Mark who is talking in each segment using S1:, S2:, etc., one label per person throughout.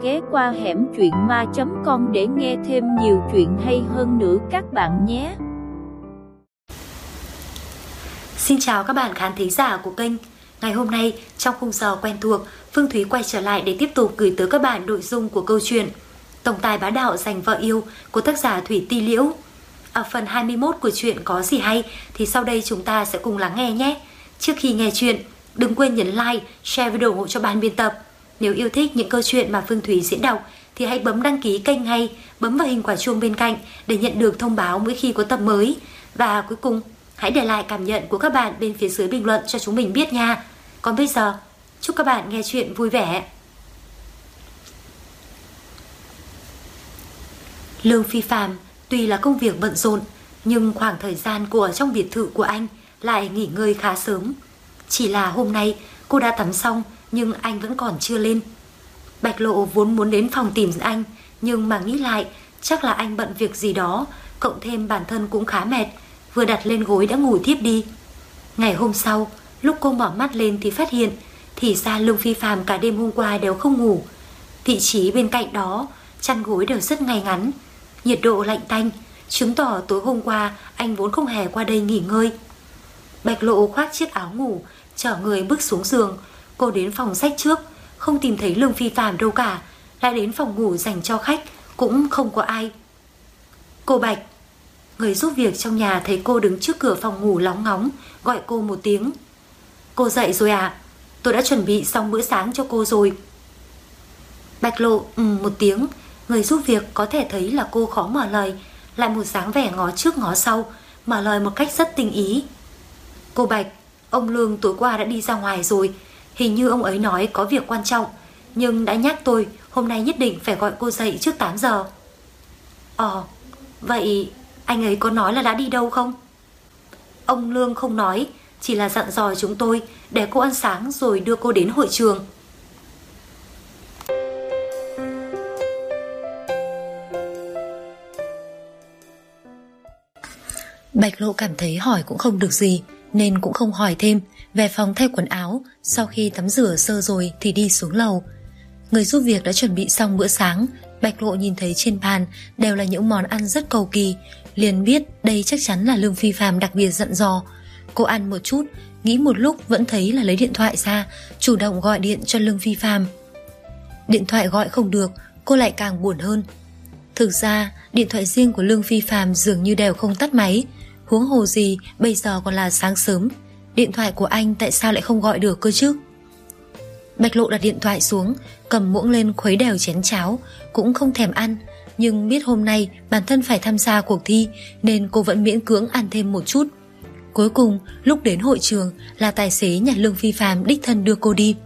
S1: ghé qua hẻm truyện ma.com để nghe thêm nhiều chuyện hay hơn nữa các bạn nhé.
S2: Xin chào các bạn khán thính giả của kênh. Ngày hôm nay trong khung giờ quen thuộc, Phương Thúy quay trở lại để tiếp tục gửi tới các bạn nội dung của câu chuyện Tổng tài bá đạo giành vợ yêu của tác giả Thủy Ti Liễu. Ở phần 21 của chuyện có gì hay thì sau đây chúng ta sẽ cùng lắng nghe nhé. Trước khi nghe chuyện, đừng quên nhấn like, share video ủng hộ cho ban biên tập. Nếu yêu thích những câu chuyện mà Phương Thúy diễn đọc thì hãy bấm đăng ký kênh hay bấm vào hình quả chuông bên cạnh để nhận được thông báo mỗi khi có tập mới. Và cuối cùng, hãy để lại cảm nhận của các bạn bên phía dưới bình luận cho chúng mình biết nha. Còn bây giờ, chúc các bạn nghe chuyện vui vẻ. Lương Phi Phạm tuy là công việc bận rộn, nhưng khoảng thời gian cô ở trong biệt thự của anh lại nghỉ ngơi khá sớm. Chỉ là hôm nay cô đã tắm xong nhưng anh vẫn còn chưa lên. Bạch Lộ vốn muốn đến phòng tìm anh, nhưng mà nghĩ lại chắc là anh bận việc gì đó, cộng thêm bản thân cũng khá mệt, vừa đặt lên gối đã ngủ thiếp đi. Ngày hôm sau, lúc cô mở mắt lên thì phát hiện thì ra Lương Phi Phạm cả đêm hôm qua đều không ngủ. Vị trí bên cạnh đó, chăn gối đều rất ngay ngắn, nhiệt độ lạnh tanh, chứng tỏ tối hôm qua anh vốn không hề qua đây nghỉ ngơi. Bạch Lộ khoác chiếc áo ngủ, chở người bước xuống giường. Cô đến phòng sách trước, không tìm thấy Lương Phi Phạm đâu cả. Lại đến phòng ngủ dành cho khách, cũng không có ai. Cô Bạch. Người giúp việc trong nhà thấy cô đứng trước cửa phòng ngủ lóng ngóng, gọi cô một tiếng. Cô dậy rồi à? Tôi đã chuẩn bị xong bữa sáng cho cô rồi. Bạch Lộ một tiếng. Người giúp việc có thể thấy là cô khó mở lời, lại một dáng vẻ ngó trước ngó sau, mở lời một cách rất tinh ý. Cô Bạch, ông Lương tối qua đã đi ra ngoài rồi. Hình như ông ấy nói có việc quan trọng, nhưng đã nhắc tôi hôm nay nhất định phải gọi cô dậy trước 8 giờ. Vậy anh ấy có nói là đã đi đâu không? Ông Lương không nói, chỉ là dặn dò chúng tôi để cô ăn sáng rồi đưa cô đến hội trường. Bạch Lộ cảm thấy hỏi cũng không được gì nên cũng không hỏi thêm. Về phòng thay quần áo, sau khi tắm rửa sơ rồi thì đi xuống lầu. Người giúp việc đã chuẩn bị xong bữa sáng. Bạch Lộ nhìn thấy trên bàn đều là những món ăn rất cầu kỳ, liền biết đây chắc chắn là Lương Phi Phạm đặc biệt dặn dò. Cô ăn một chút, nghĩ một lúc vẫn thấy là lấy điện thoại ra, chủ động gọi điện cho Lương Phi Phạm. Điện thoại gọi không được, cô lại càng buồn hơn. Thực ra điện thoại riêng của Lương Phi Phạm dường như đều không tắt máy, huống hồ gì bây giờ còn là sáng sớm. Điện thoại của anh tại sao lại không gọi được cơ chứ? Bạch Lộ đặt điện thoại xuống, cầm muỗng lên khuấy đều chén cháo, cũng không thèm ăn. Nhưng biết hôm nay bản thân phải tham gia cuộc thi nên cô vẫn miễn cưỡng ăn thêm một chút. Cuối cùng lúc đến hội trường là tài xế nhà Lương Phi Phạm đích thân đưa cô đi.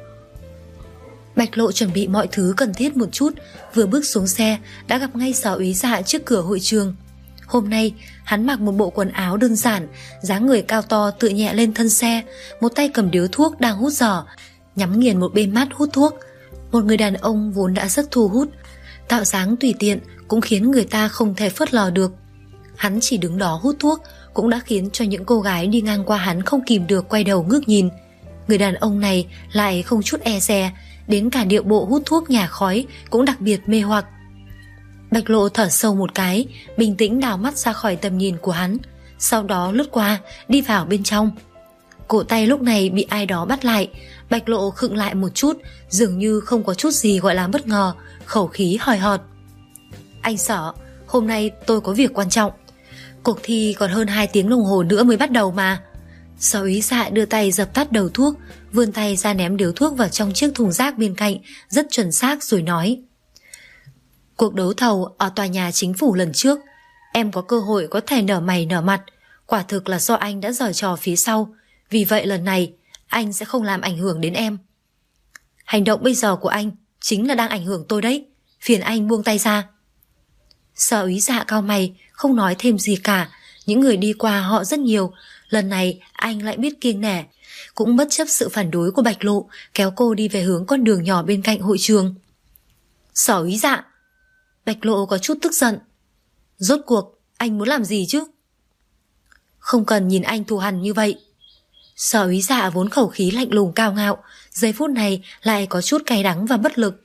S2: Bạch Lộ chuẩn bị mọi thứ cần thiết một chút, vừa bước xuống xe đã gặp ngay Sở Úy Dạ trước cửa hội trường. Hôm nay hắn mặc một bộ quần áo đơn giản, dáng người cao to tựa nhẹ lên thân xe, một tay cầm điếu thuốc đang hút dở, nhắm nghiền một bên mắt hút thuốc. Một người đàn ông vốn đã rất thu hút, tạo dáng tùy tiện cũng khiến người ta không thể phớt lờ được. Hắn chỉ đứng đó hút thuốc cũng đã khiến cho những cô gái đi ngang qua hắn không kìm được quay đầu ngước nhìn. Người đàn ông này lại không chút e dè, đến cả điệu bộ hút thuốc nhả khói cũng đặc biệt mê hoặc. Bạch Lộ thở sâu một cái, bình tĩnh đảo mắt ra khỏi tầm nhìn của hắn, sau đó lướt qua, đi vào bên trong. Cổ tay lúc này bị ai đó bắt lại. Bạch Lộ khựng lại một chút, dường như không có chút gì gọi là bất ngờ, khẩu khí hời hợt. Anh Sở, hôm nay tôi có việc quan trọng. Cuộc thi còn hơn 2 tiếng đồng hồ nữa mới bắt đầu mà. Sở Úy Dạ đưa tay dập tắt đầu thuốc, vươn tay ra ném điếu thuốc vào trong chiếc thùng rác bên cạnh, rất chuẩn xác rồi nói. Cuộc đấu thầu ở tòa nhà chính phủ lần trước, em có cơ hội có thể nở mày nở mặt. Quả thực là do anh đã giở trò phía sau, vì vậy lần này anh sẽ không làm ảnh hưởng đến em. Hành động bây giờ của anh chính là đang ảnh hưởng tôi đấy, phiền anh buông tay ra. Sở Úy Dạ cau mày, không nói thêm gì cả. Những người đi qua họ rất nhiều, lần này anh lại biết kiêng nể, cũng bất chấp sự phản đối của Bạch Lộ, kéo cô đi về hướng con đường nhỏ bên cạnh hội trường. Sở Úy Dạ. Bạch Lộ có chút tức giận. Rốt cuộc anh muốn làm gì chứ? Không cần nhìn anh thù hằn như vậy. Sở Úy Dạ vốn khẩu khí lạnh lùng cao ngạo, giây phút này lại có chút cay đắng và bất lực.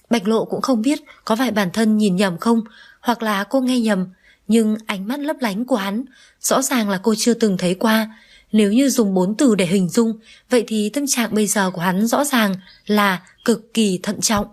S2: Bạch Lộ cũng không biết có phải bản thân nhìn nhầm không, hoặc là cô nghe nhầm, nhưng ánh mắt lấp lánh của hắn rõ ràng là cô chưa từng thấy qua. Nếu như dùng 4 từ để hình dung, vậy thì tâm trạng bây giờ của hắn rõ ràng là cực kỳ thận trọng.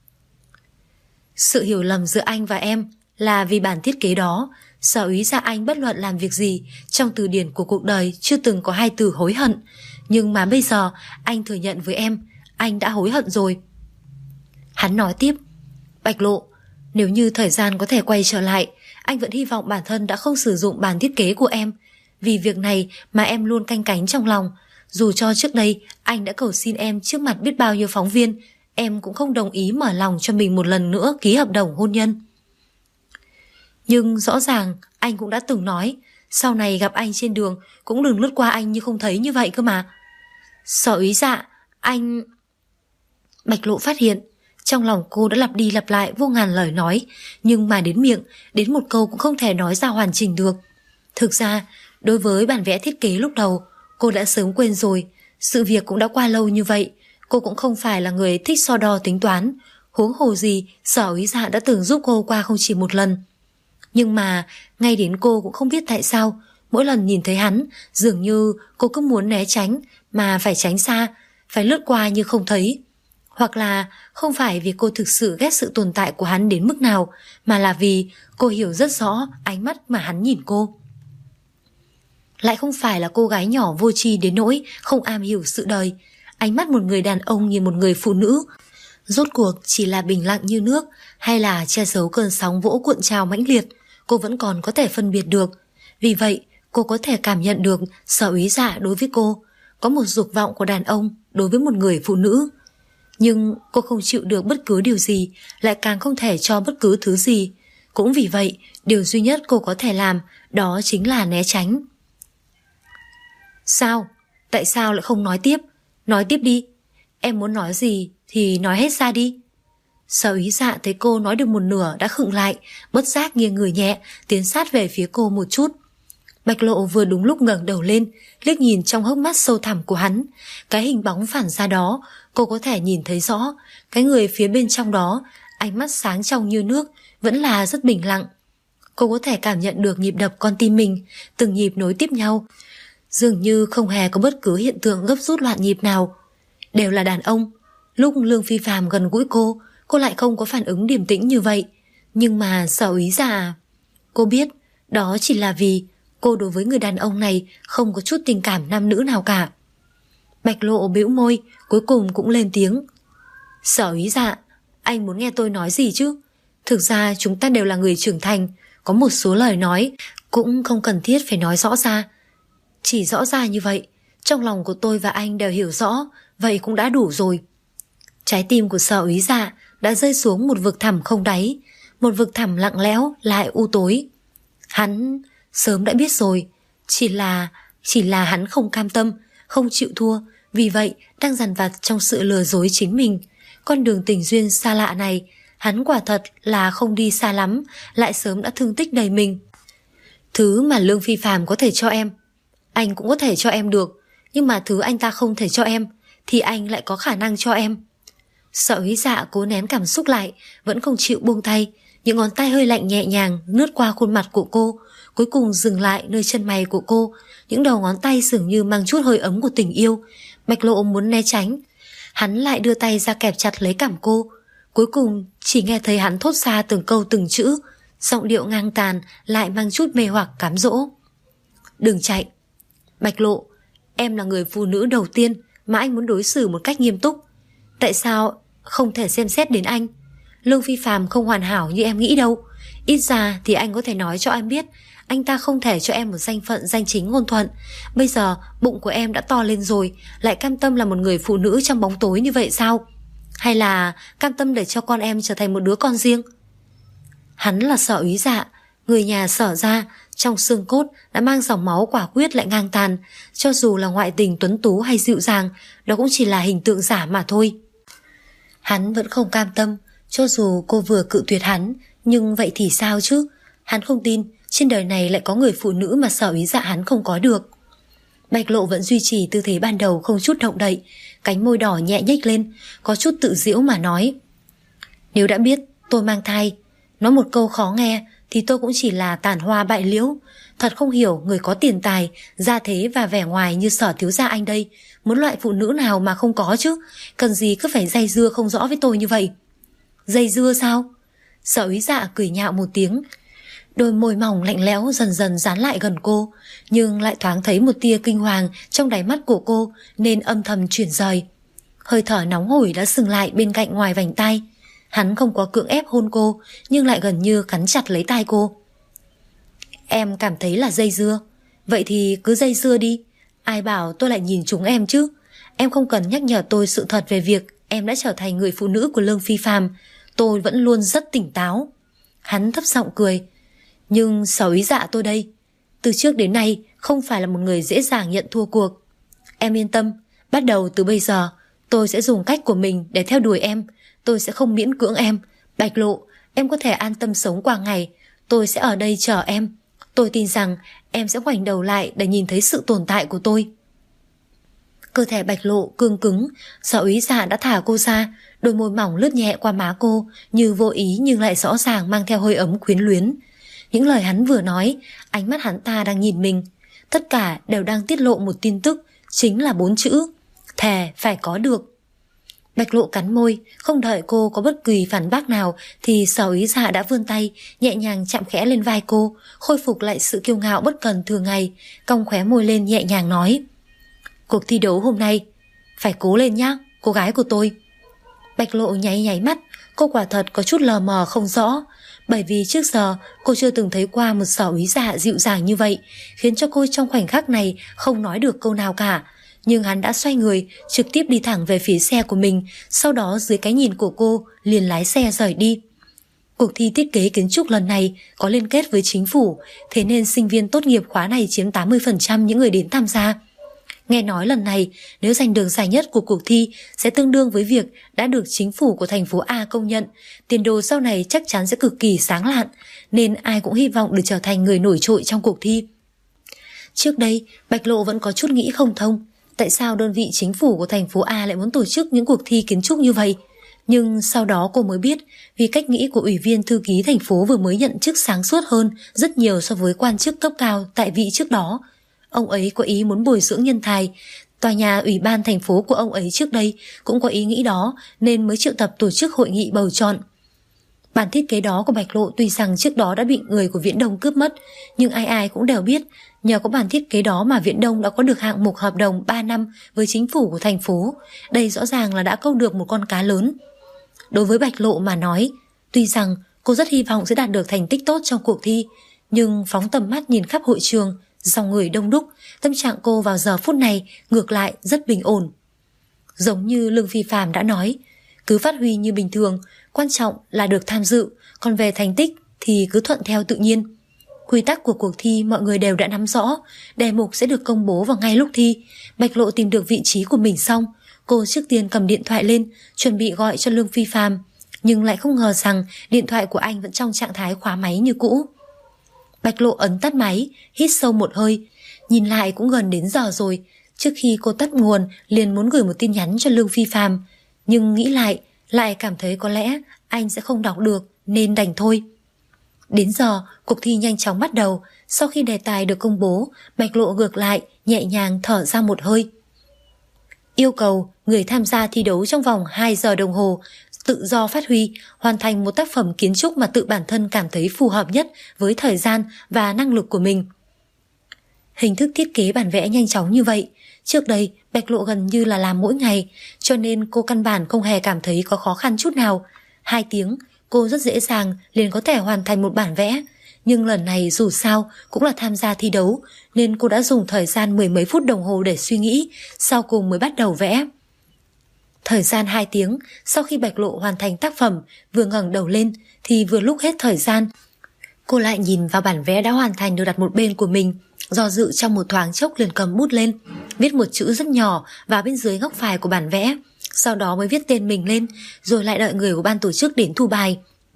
S2: Sự hiểu lầm giữa anh và em là vì bản thiết kế đó. Sở Úy Dạ anh bất luận làm việc gì, trong từ điển của cuộc đời chưa từng có 2 từ hối hận. Nhưng mà bây giờ anh thừa nhận với em, anh đã hối hận rồi. Hắn nói tiếp, Bạch Lộ, nếu như thời gian có thể quay trở lại, anh vẫn hy vọng bản thân đã không sử dụng bản thiết kế của em. Vì việc này mà em luôn canh cánh trong lòng. Dù cho trước đây anh đã cầu xin em trước mặt biết bao nhiêu phóng viên, em cũng không đồng ý mở lòng cho mình một lần nữa ký hợp đồng hôn nhân. Nhưng rõ ràng anh cũng đã từng nói, sau này gặp anh trên đường cũng đừng lướt qua anh như không thấy như vậy cơ mà. Sở Úy Dạ, anh... Bạch Lộ phát hiện trong lòng cô đã lặp đi lặp lại vô ngàn lời nói, nhưng mà đến miệng, đến một câu cũng không thể nói ra hoàn chỉnh được. Thực ra, đối với bản vẽ thiết kế lúc đầu, cô đã sớm quên rồi. Sự việc cũng đã qua lâu như vậy, cô cũng không phải là người thích so đo tính toán. Huống hồ gì, Sở Úy Dạ đã từng giúp cô qua không chỉ một lần. Nhưng mà, ngay đến cô cũng không biết tại sao, mỗi lần nhìn thấy hắn, dường như cô cứ muốn né tránh, mà phải tránh xa, phải lướt qua như không thấy. Hoặc là không phải vì cô thực sự ghét sự tồn tại của hắn đến mức nào, mà là vì cô hiểu rất rõ ánh mắt mà hắn nhìn cô. Lại không phải là cô gái nhỏ vô tri đến nỗi không am hiểu sự đời. Ánh mắt một người đàn ông nhìn một người phụ nữ, rốt cuộc chỉ là bình lặng như nước hay là che giấu cơn sóng vỗ cuộn trào mãnh liệt, cô vẫn còn có thể phân biệt được. Vì vậy cô có thể cảm nhận được Sở Úy Dạ đối với cô có một dục vọng của đàn ông đối với một người phụ nữ. Nhưng cô không chịu được bất cứ điều gì, lại càng không thể cho bất cứ thứ gì. Cũng vì vậy, điều duy nhất cô có thể làm đó chính là né tránh. Sao? Tại sao lại không nói tiếp? Nói tiếp đi. Em muốn nói gì thì nói hết ra đi. Sở Úy Dạ thấy cô nói được một nửa đã khựng lại, bất giác nghiêng người nhẹ, tiến sát về phía cô một chút. Bạch Lộ vừa đúng lúc ngẩng đầu lên, liếc nhìn trong hốc mắt sâu thẳm của hắn. Cái hình bóng phản ra đó, cô có thể nhìn thấy rõ. Cái người phía bên trong đó, ánh mắt sáng trong như nước, vẫn là rất bình lặng. Cô có thể cảm nhận được nhịp đập con tim mình, từng nhịp nối tiếp nhau. Dường như không hề có bất cứ hiện tượng gấp rút loạn nhịp nào. Đều là đàn ông. Lúc Lương Phi Phàm gần gũi cô lại không có phản ứng điềm tĩnh như vậy. Nhưng mà Sở Úy Dạ, cô biết đó chỉ là vì cô đối với người đàn ông này không có chút tình cảm nam nữ nào cả. Bạch Lộ bĩu môi, cuối cùng cũng lên tiếng. Sở Úy Dạ, anh muốn nghe tôi nói gì chứ? Thực ra chúng ta đều là người trưởng thành, có một số lời nói cũng không cần thiết phải nói rõ ra. Chỉ rõ ra như vậy, trong lòng của tôi và anh đều hiểu rõ, vậy cũng đã đủ rồi. Trái tim của Sở Úy Dạ đã rơi xuống một vực thẳm không đáy, một vực thẳm lặng lẽo lại u tối. Hắn sớm đã biết rồi, chỉ là hắn không cam tâm, không chịu thua, vì vậy đang dằn vặt trong sự lừa dối chính mình. Con đường tình duyên xa lạ này, hắn quả thật là không đi xa lắm, lại sớm đã thương tích đầy mình. Thứ mà Lương Phi Phàm có thể cho em, anh cũng có thể cho em được, nhưng mà thứ anh ta không thể cho em thì anh lại có khả năng cho em. Sở Úy Dạ cố nén cảm xúc lại, vẫn không chịu buông tay. Những ngón tay hơi lạnh nhẹ nhàng lướt qua khuôn mặt của cô, cuối cùng dừng lại nơi chân mày của cô. Những đầu ngón tay dường như mang chút hơi ấm của tình yêu. Bạch Lộ muốn né tránh, hắn lại đưa tay ra kẹp chặt lấy cằm cô. Cuối cùng chỉ nghe thấy hắn thốt ra từng câu từng chữ, giọng điệu ngang tàn lại mang chút mê hoặc cám dỗ. Đừng chạy. Bạch Lộ, em là người phụ nữ đầu tiên mà anh muốn đối xử một cách nghiêm túc. Tại sao không thể xem xét đến anh? Lương Phi Phàm không hoàn hảo như em nghĩ đâu. Ít ra thì anh có thể nói cho em biết anh ta không thể cho em một danh phận danh chính ngôn thuận. Bây giờ bụng của em đã to lên rồi, lại cam tâm là một người phụ nữ trong bóng tối như vậy sao? Hay là cam tâm để cho con em trở thành một đứa con riêng? Hắn là Sở Úy Dạ, người nhà Sở gia, trong xương cốt đã mang dòng máu quả quyết lại ngang tàn. Cho dù là ngoại tình tuấn tú hay dịu dàng, đó cũng chỉ là hình tượng giả mà thôi. Hắn vẫn không cam tâm, cho dù cô vừa cự tuyệt hắn, nhưng vậy thì sao chứ? Hắn không tin trên đời này lại có người phụ nữ mà Sở Úy Dạ hắn không có được. Bạch Lộ vẫn duy trì tư thế ban đầu không chút động đậy, cánh môi đỏ nhẹ nhếch lên, có chút tự giễu mà nói. Nếu đã biết tôi mang thai, nói một câu khó nghe thì tôi cũng chỉ là tàn hoa bại liễu. Thật không hiểu người có tiền tài, gia thế và vẻ ngoài như Sở thiếu gia anh đây, muốn loại phụ nữ nào mà không có chứ. Cần gì cứ phải dây dưa không rõ với tôi như vậy. Dây dưa sao? Sở Úy Dạ cười nhạo một tiếng. Đôi môi mỏng lạnh lẽo dần dần dán lại gần cô, nhưng lại thoáng thấy một tia kinh hoàng trong đáy mắt của cô, nên âm thầm chuyển rời. Hơi thở nóng hổi đã dừng lại bên cạnh ngoài vành tai. Hắn không có cưỡng ép hôn cô, nhưng lại gần như cắn chặt lấy tai cô. Em cảm thấy là dây dưa, vậy thì cứ dây dưa đi. Ai bảo tôi lại nhìn chúng em chứ. Em không cần nhắc nhở tôi sự thật về việc em đã trở thành người phụ nữ của Lương Phi Phàm. Tôi vẫn luôn rất tỉnh táo. Hắn thấp giọng cười. Nhưng Sở Úy Dạ tôi đây, từ trước đến nay không phải là một người dễ dàng nhận thua cuộc. Em yên tâm, bắt đầu từ bây giờ tôi sẽ dùng cách của mình để theo đuổi em. Tôi sẽ không miễn cưỡng em. Bạch Lộ, em có thể an tâm sống qua ngày. Tôi sẽ ở đây chờ em. Tôi tin rằng em sẽ ngoảnh đầu lại để nhìn thấy sự tồn tại của tôi. Cơ thể Bạch Lộ cương cứng. Sở Úy Dạ đã thả cô ra. Đôi môi mỏng lướt nhẹ qua má cô, như vô ý nhưng lại rõ ràng mang theo hơi ấm quyến luyến. Những lời hắn vừa nói, ánh mắt hắn ta đang nhìn mình, tất cả đều đang tiết lộ một tin tức, chính là 4 chữ: thề phải có được. Bạch Lộ cắn môi, không đợi cô có bất kỳ phản bác nào thì Sở Úy Dạ đã vươn tay, nhẹ nhàng chạm khẽ lên vai cô, khôi phục lại sự kiêu ngạo bất cần thường ngày, cong khóe môi lên nhẹ nhàng nói: cuộc thi đấu hôm nay phải cố lên nhá, cô gái của tôi. Bạch Lộ nháy nháy mắt, cô quả thật có chút lờ mờ không rõ, bởi vì trước giờ cô chưa từng thấy qua một Sở Úy Dạ dịu dàng như vậy, khiến cho cô trong khoảnh khắc này không nói được câu nào cả. Nhưng hắn đã xoay người, trực tiếp đi thẳng về phía xe của mình, sau đó dưới cái nhìn của cô liền lái xe rời đi. Cuộc thi thiết kế kiến trúc lần này có liên kết với chính phủ, thế nên sinh viên tốt nghiệp khóa này chiếm 80% những người đến tham gia. Nghe nói lần này nếu giành được giải nhất của cuộc thi sẽ tương đương với việc đã được chính phủ của thành phố A công nhận, tiền đồ sau này chắc chắn sẽ cực kỳ sáng lạn, nên ai cũng hy vọng được trở thành người nổi trội trong cuộc thi. Trước đây Bạch Lộ vẫn có chút nghĩ không thông, tại sao đơn vị chính phủ của thành phố A lại muốn tổ chức những cuộc thi kiến trúc như vậy. Nhưng sau đó cô mới biết, vì cách nghĩ của ủy viên thư ký thành phố vừa mới nhận chức sáng suốt hơn rất nhiều so với quan chức cấp cao tại vị trước đó. Ông ấy có ý muốn bồi dưỡng nhân tài. Tòa nhà ủy ban thành phố của ông ấy trước đây cũng có ý nghĩ đó, nên mới triệu tập tổ chức hội nghị bầu chọn. Bản thiết kế đó của Bạch Lộ tuy rằng trước đó đã bị người của Viễn Đông cướp mất, nhưng ai ai cũng đều biết nhờ có bản thiết kế đó mà Viễn Đông đã có được hạng mục hợp đồng 3 năm với chính phủ của thành phố. Đây rõ ràng là đã câu được một con cá lớn. Đối với Bạch Lộ mà nói, tuy rằng cô rất hy vọng sẽ đạt được thành tích tốt trong cuộc thi, nhưng phóng tầm mắt nhìn khắp hội trường, dòng người đông đúc, tâm trạng cô vào giờ phút này ngược lại rất bình ổn. Giống như Lương Phi Phàm đã nói, cứ phát huy như bình thường, quan trọng là được tham dự, còn về thành tích thì cứ thuận theo tự nhiên. Quy tắc của cuộc thi mọi người đều đã nắm rõ, đề mục sẽ được công bố vào ngay lúc thi. Bạch Lộ tìm được vị trí của mình xong, cô trước tiên cầm điện thoại lên, chuẩn bị gọi cho Lương Phi Phàm, nhưng lại không ngờ rằng điện thoại của anh vẫn trong trạng thái khóa máy như cũ. Bạch Lộ ấn tắt máy, hít sâu một hơi, nhìn lại cũng gần đến giờ rồi. Trước khi cô tắt nguồn liền muốn gửi một tin nhắn cho Lương Phi Phàm, nhưng nghĩ lại cảm thấy có lẽ anh sẽ không đọc được nên đành thôi. Đến giờ cuộc thi nhanh chóng bắt đầu. Sau khi đề tài được công bố, Bạch Lộ ngược lại nhẹ nhàng thở ra một hơi. Yêu cầu người tham gia thi đấu trong vòng 2 giờ đồng hồ tự do phát huy, hoàn thành một tác phẩm kiến trúc mà tự bản thân cảm thấy phù hợp nhất với thời gian và năng lực của mình. Hình thức thiết kế bản vẽ nhanh chóng như vậy, trước đây Bạch Lộ gần như là làm mỗi ngày, cho nên cô căn bản không hề cảm thấy có khó khăn chút nào. 2 tiếng, cô rất dễ dàng liền có thể hoàn thành một bản vẽ. Nhưng lần này dù sao cũng là tham gia thi đấu, nên cô đã dùng thời gian 10 mấy phút đồng hồ để suy nghĩ, sau cùng mới bắt đầu vẽ. Thời gian 2 tiếng, sau khi Bạch Lộ hoàn thành tác phẩm, vừa ngẩng đầu lên thì vừa lúc hết thời gian. Cô lại nhìn vào bản vẽ đã hoàn thành được đặt một bên của mình, do dự trong một thoáng chốc liền cầm bút lên, viết một chữ rất nhỏ vào bên dưới góc phải của bản vẽ, sau đó mới viết tên mình lên, rồi lại đợi người của ban tổ chức đến thu bài.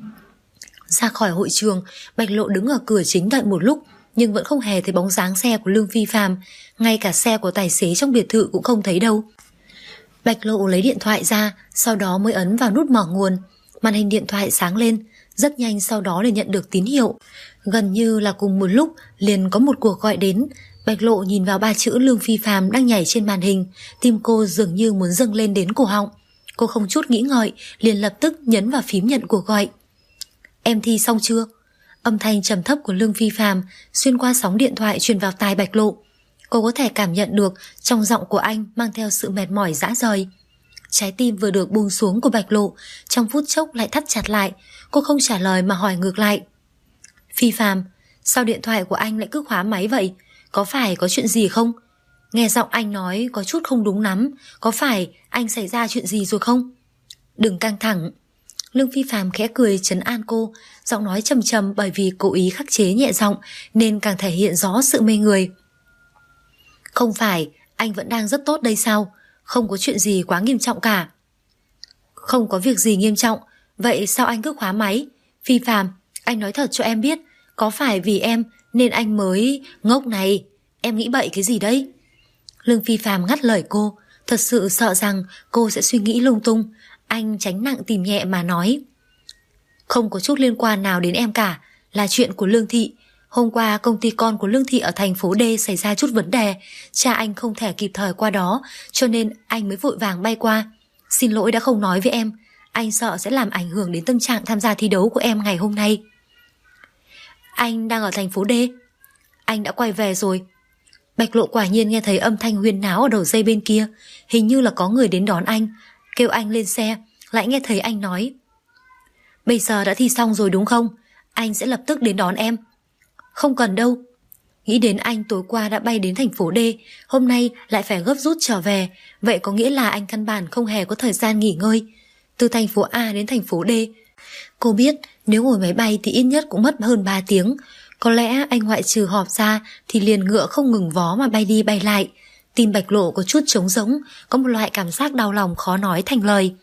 S2: Ra khỏi hội trường, Bạch Lộ đứng ở cửa chính đợi một lúc, nhưng vẫn không hề thấy bóng dáng xe của Lương Phi Phàm, ngay cả xe của tài xế trong biệt thự cũng không thấy đâu. Bạch Lộ lấy điện thoại ra, sau đó mới ấn vào nút mở nguồn. Màn hình điện thoại sáng lên, rất nhanh sau đó liền nhận được tín hiệu. Gần như là cùng một lúc liền có một cuộc gọi đến. Bạch Lộ nhìn vào 3 chữ Lương Phi Phàm đang nhảy trên màn hình, tim cô dường như muốn dâng lên đến cổ họng. Cô không chút nghĩ ngợi, liền lập tức nhấn vào phím nhận cuộc gọi. Em thi xong chưa? Âm thanh trầm thấp của Lương Phi Phàm xuyên qua sóng điện thoại truyền vào tai Bạch Lộ. Cô có thể cảm nhận được trong giọng của anh mang theo sự mệt mỏi rã rời. Trái tim vừa được buông xuống của Bạch Lộ trong phút chốc lại thắt chặt lại. Cô không trả lời mà hỏi ngược lại. Phi Phàm, sao điện thoại của anh lại cứ khóa máy vậy? Có phải có chuyện gì không? Nghe giọng anh nói có chút không đúng lắm. Có phải anh xảy ra chuyện gì rồi không? Đừng căng thẳng. Lương Phi Phàm khẽ cười trấn an cô, giọng nói trầm trầm bởi vì cố ý khắc chế nhẹ giọng nên càng thể hiện rõ sự mê người. Không phải, anh vẫn đang rất tốt đây sao? Không có chuyện gì quá nghiêm trọng cả. Không có việc gì nghiêm trọng, vậy sao anh cứ khóa máy? Phi Phàm, anh nói thật cho em biết, có phải vì em nên anh mới... Ngốc này, em nghĩ bậy cái gì đấy? Lương Phi Phàm ngắt lời cô, thật sự sợ rằng cô sẽ suy nghĩ lung tung. Anh tránh nặng tìm nhẹ mà nói. Không có chút liên quan nào đến em cả, là chuyện của Lương Thị. Hôm qua công ty con của Lương Thị ở thành phố D xảy ra chút vấn đề, cha anh không thể kịp thời qua đó, cho nên anh mới vội vàng bay qua. Xin lỗi đã không nói với em, anh sợ sẽ làm ảnh hưởng đến tâm trạng tham gia thi đấu của em ngày hôm nay. Anh đang ở thành phố D. Anh đã quay về rồi. Bạch Lộ quả nhiên nghe thấy âm thanh huyên náo ở đầu dây bên kia, hình như là có người đến đón anh, kêu anh lên xe, lại nghe thấy anh nói. Bây giờ đã thi xong rồi đúng không? Anh sẽ lập tức đến đón em. Không cần đâu. Nghĩ đến anh tối qua đã bay đến thành phố D, hôm nay lại phải gấp rút trở về, vậy có nghĩa là anh căn bản không hề có thời gian nghỉ ngơi. Từ thành phố A đến thành phố D, cô biết nếu ngồi máy bay thì ít nhất cũng mất hơn 3 tiếng. Có lẽ anh ngoại trừ họp ra thì liền ngựa không ngừng vó mà bay đi bay lại. Tim Bạch Lộ có chút trống rỗng, có một loại cảm giác đau lòng khó nói thành lời.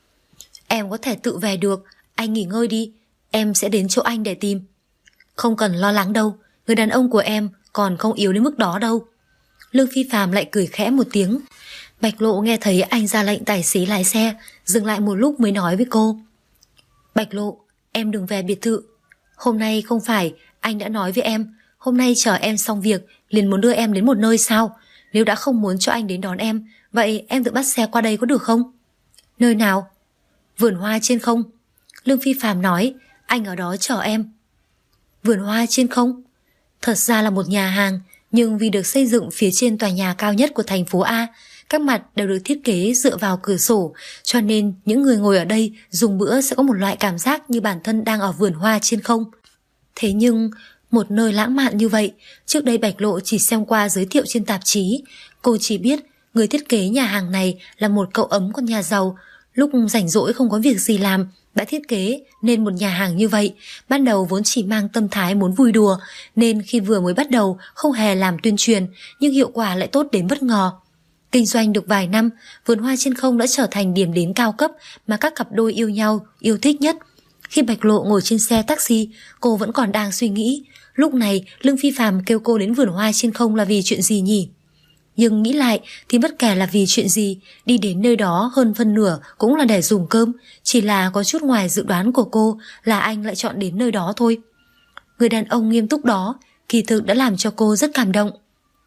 S2: Em có thể tự về được, anh nghỉ ngơi đi, em sẽ đến chỗ anh để tìm. Không cần lo lắng đâu, người đàn ông của em còn không yếu đến mức đó đâu. Lương Phi Phàm lại cười khẽ một tiếng. Bạch Lộ nghe thấy anh ra lệnh tài xế lái xe, dừng lại một lúc mới nói với cô. Bạch Lộ, em đừng về biệt thự. Hôm nay không phải anh đã nói với em, hôm nay chờ em xong việc liền muốn đưa em đến một nơi sao? Nếu đã không muốn cho anh đến đón em, vậy em tự bắt xe qua đây có được không? Nơi nào? Vườn hoa trên không. Lương Phi Phàm nói, anh ở đó chờ em. Vườn hoa trên không? Thật ra là một nhà hàng, nhưng vì được xây dựng phía trên tòa nhà cao nhất của thành phố A, các mặt đều được thiết kế dựa vào cửa sổ, cho nên những người ngồi ở đây dùng bữa sẽ có một loại cảm giác như bản thân đang ở vườn hoa trên không. Thế nhưng, một nơi lãng mạn như vậy, trước đây Bạch Lộ chỉ xem qua giới thiệu trên tạp chí. Cô chỉ biết người thiết kế nhà hàng này là một cậu ấm con nhà giàu, lúc rảnh rỗi không có việc gì làm đã thiết kế nên một nhà hàng như vậy. Ban đầu vốn chỉ mang tâm thái muốn vui đùa, nên khi vừa mới bắt đầu không hề làm tuyên truyền, nhưng hiệu quả lại tốt đến bất ngờ. Kinh doanh được vài năm, vườn hoa trên không đã trở thành điểm đến cao cấp mà các cặp đôi yêu nhau yêu thích nhất. Khi Bạch Lộ ngồi trên xe taxi, cô vẫn còn đang suy nghĩ, lúc này Lương Phi Phàm kêu cô đến vườn hoa trên không là vì chuyện gì nhỉ? Nhưng nghĩ lại thì bất kể là vì chuyện gì, đi đến nơi đó hơn phân nửa cũng là để dùng cơm, chỉ là có chút ngoài dự đoán của cô là anh lại chọn đến nơi đó thôi. Người đàn ông nghiêm túc đó kỳ thực đã làm cho cô rất cảm động.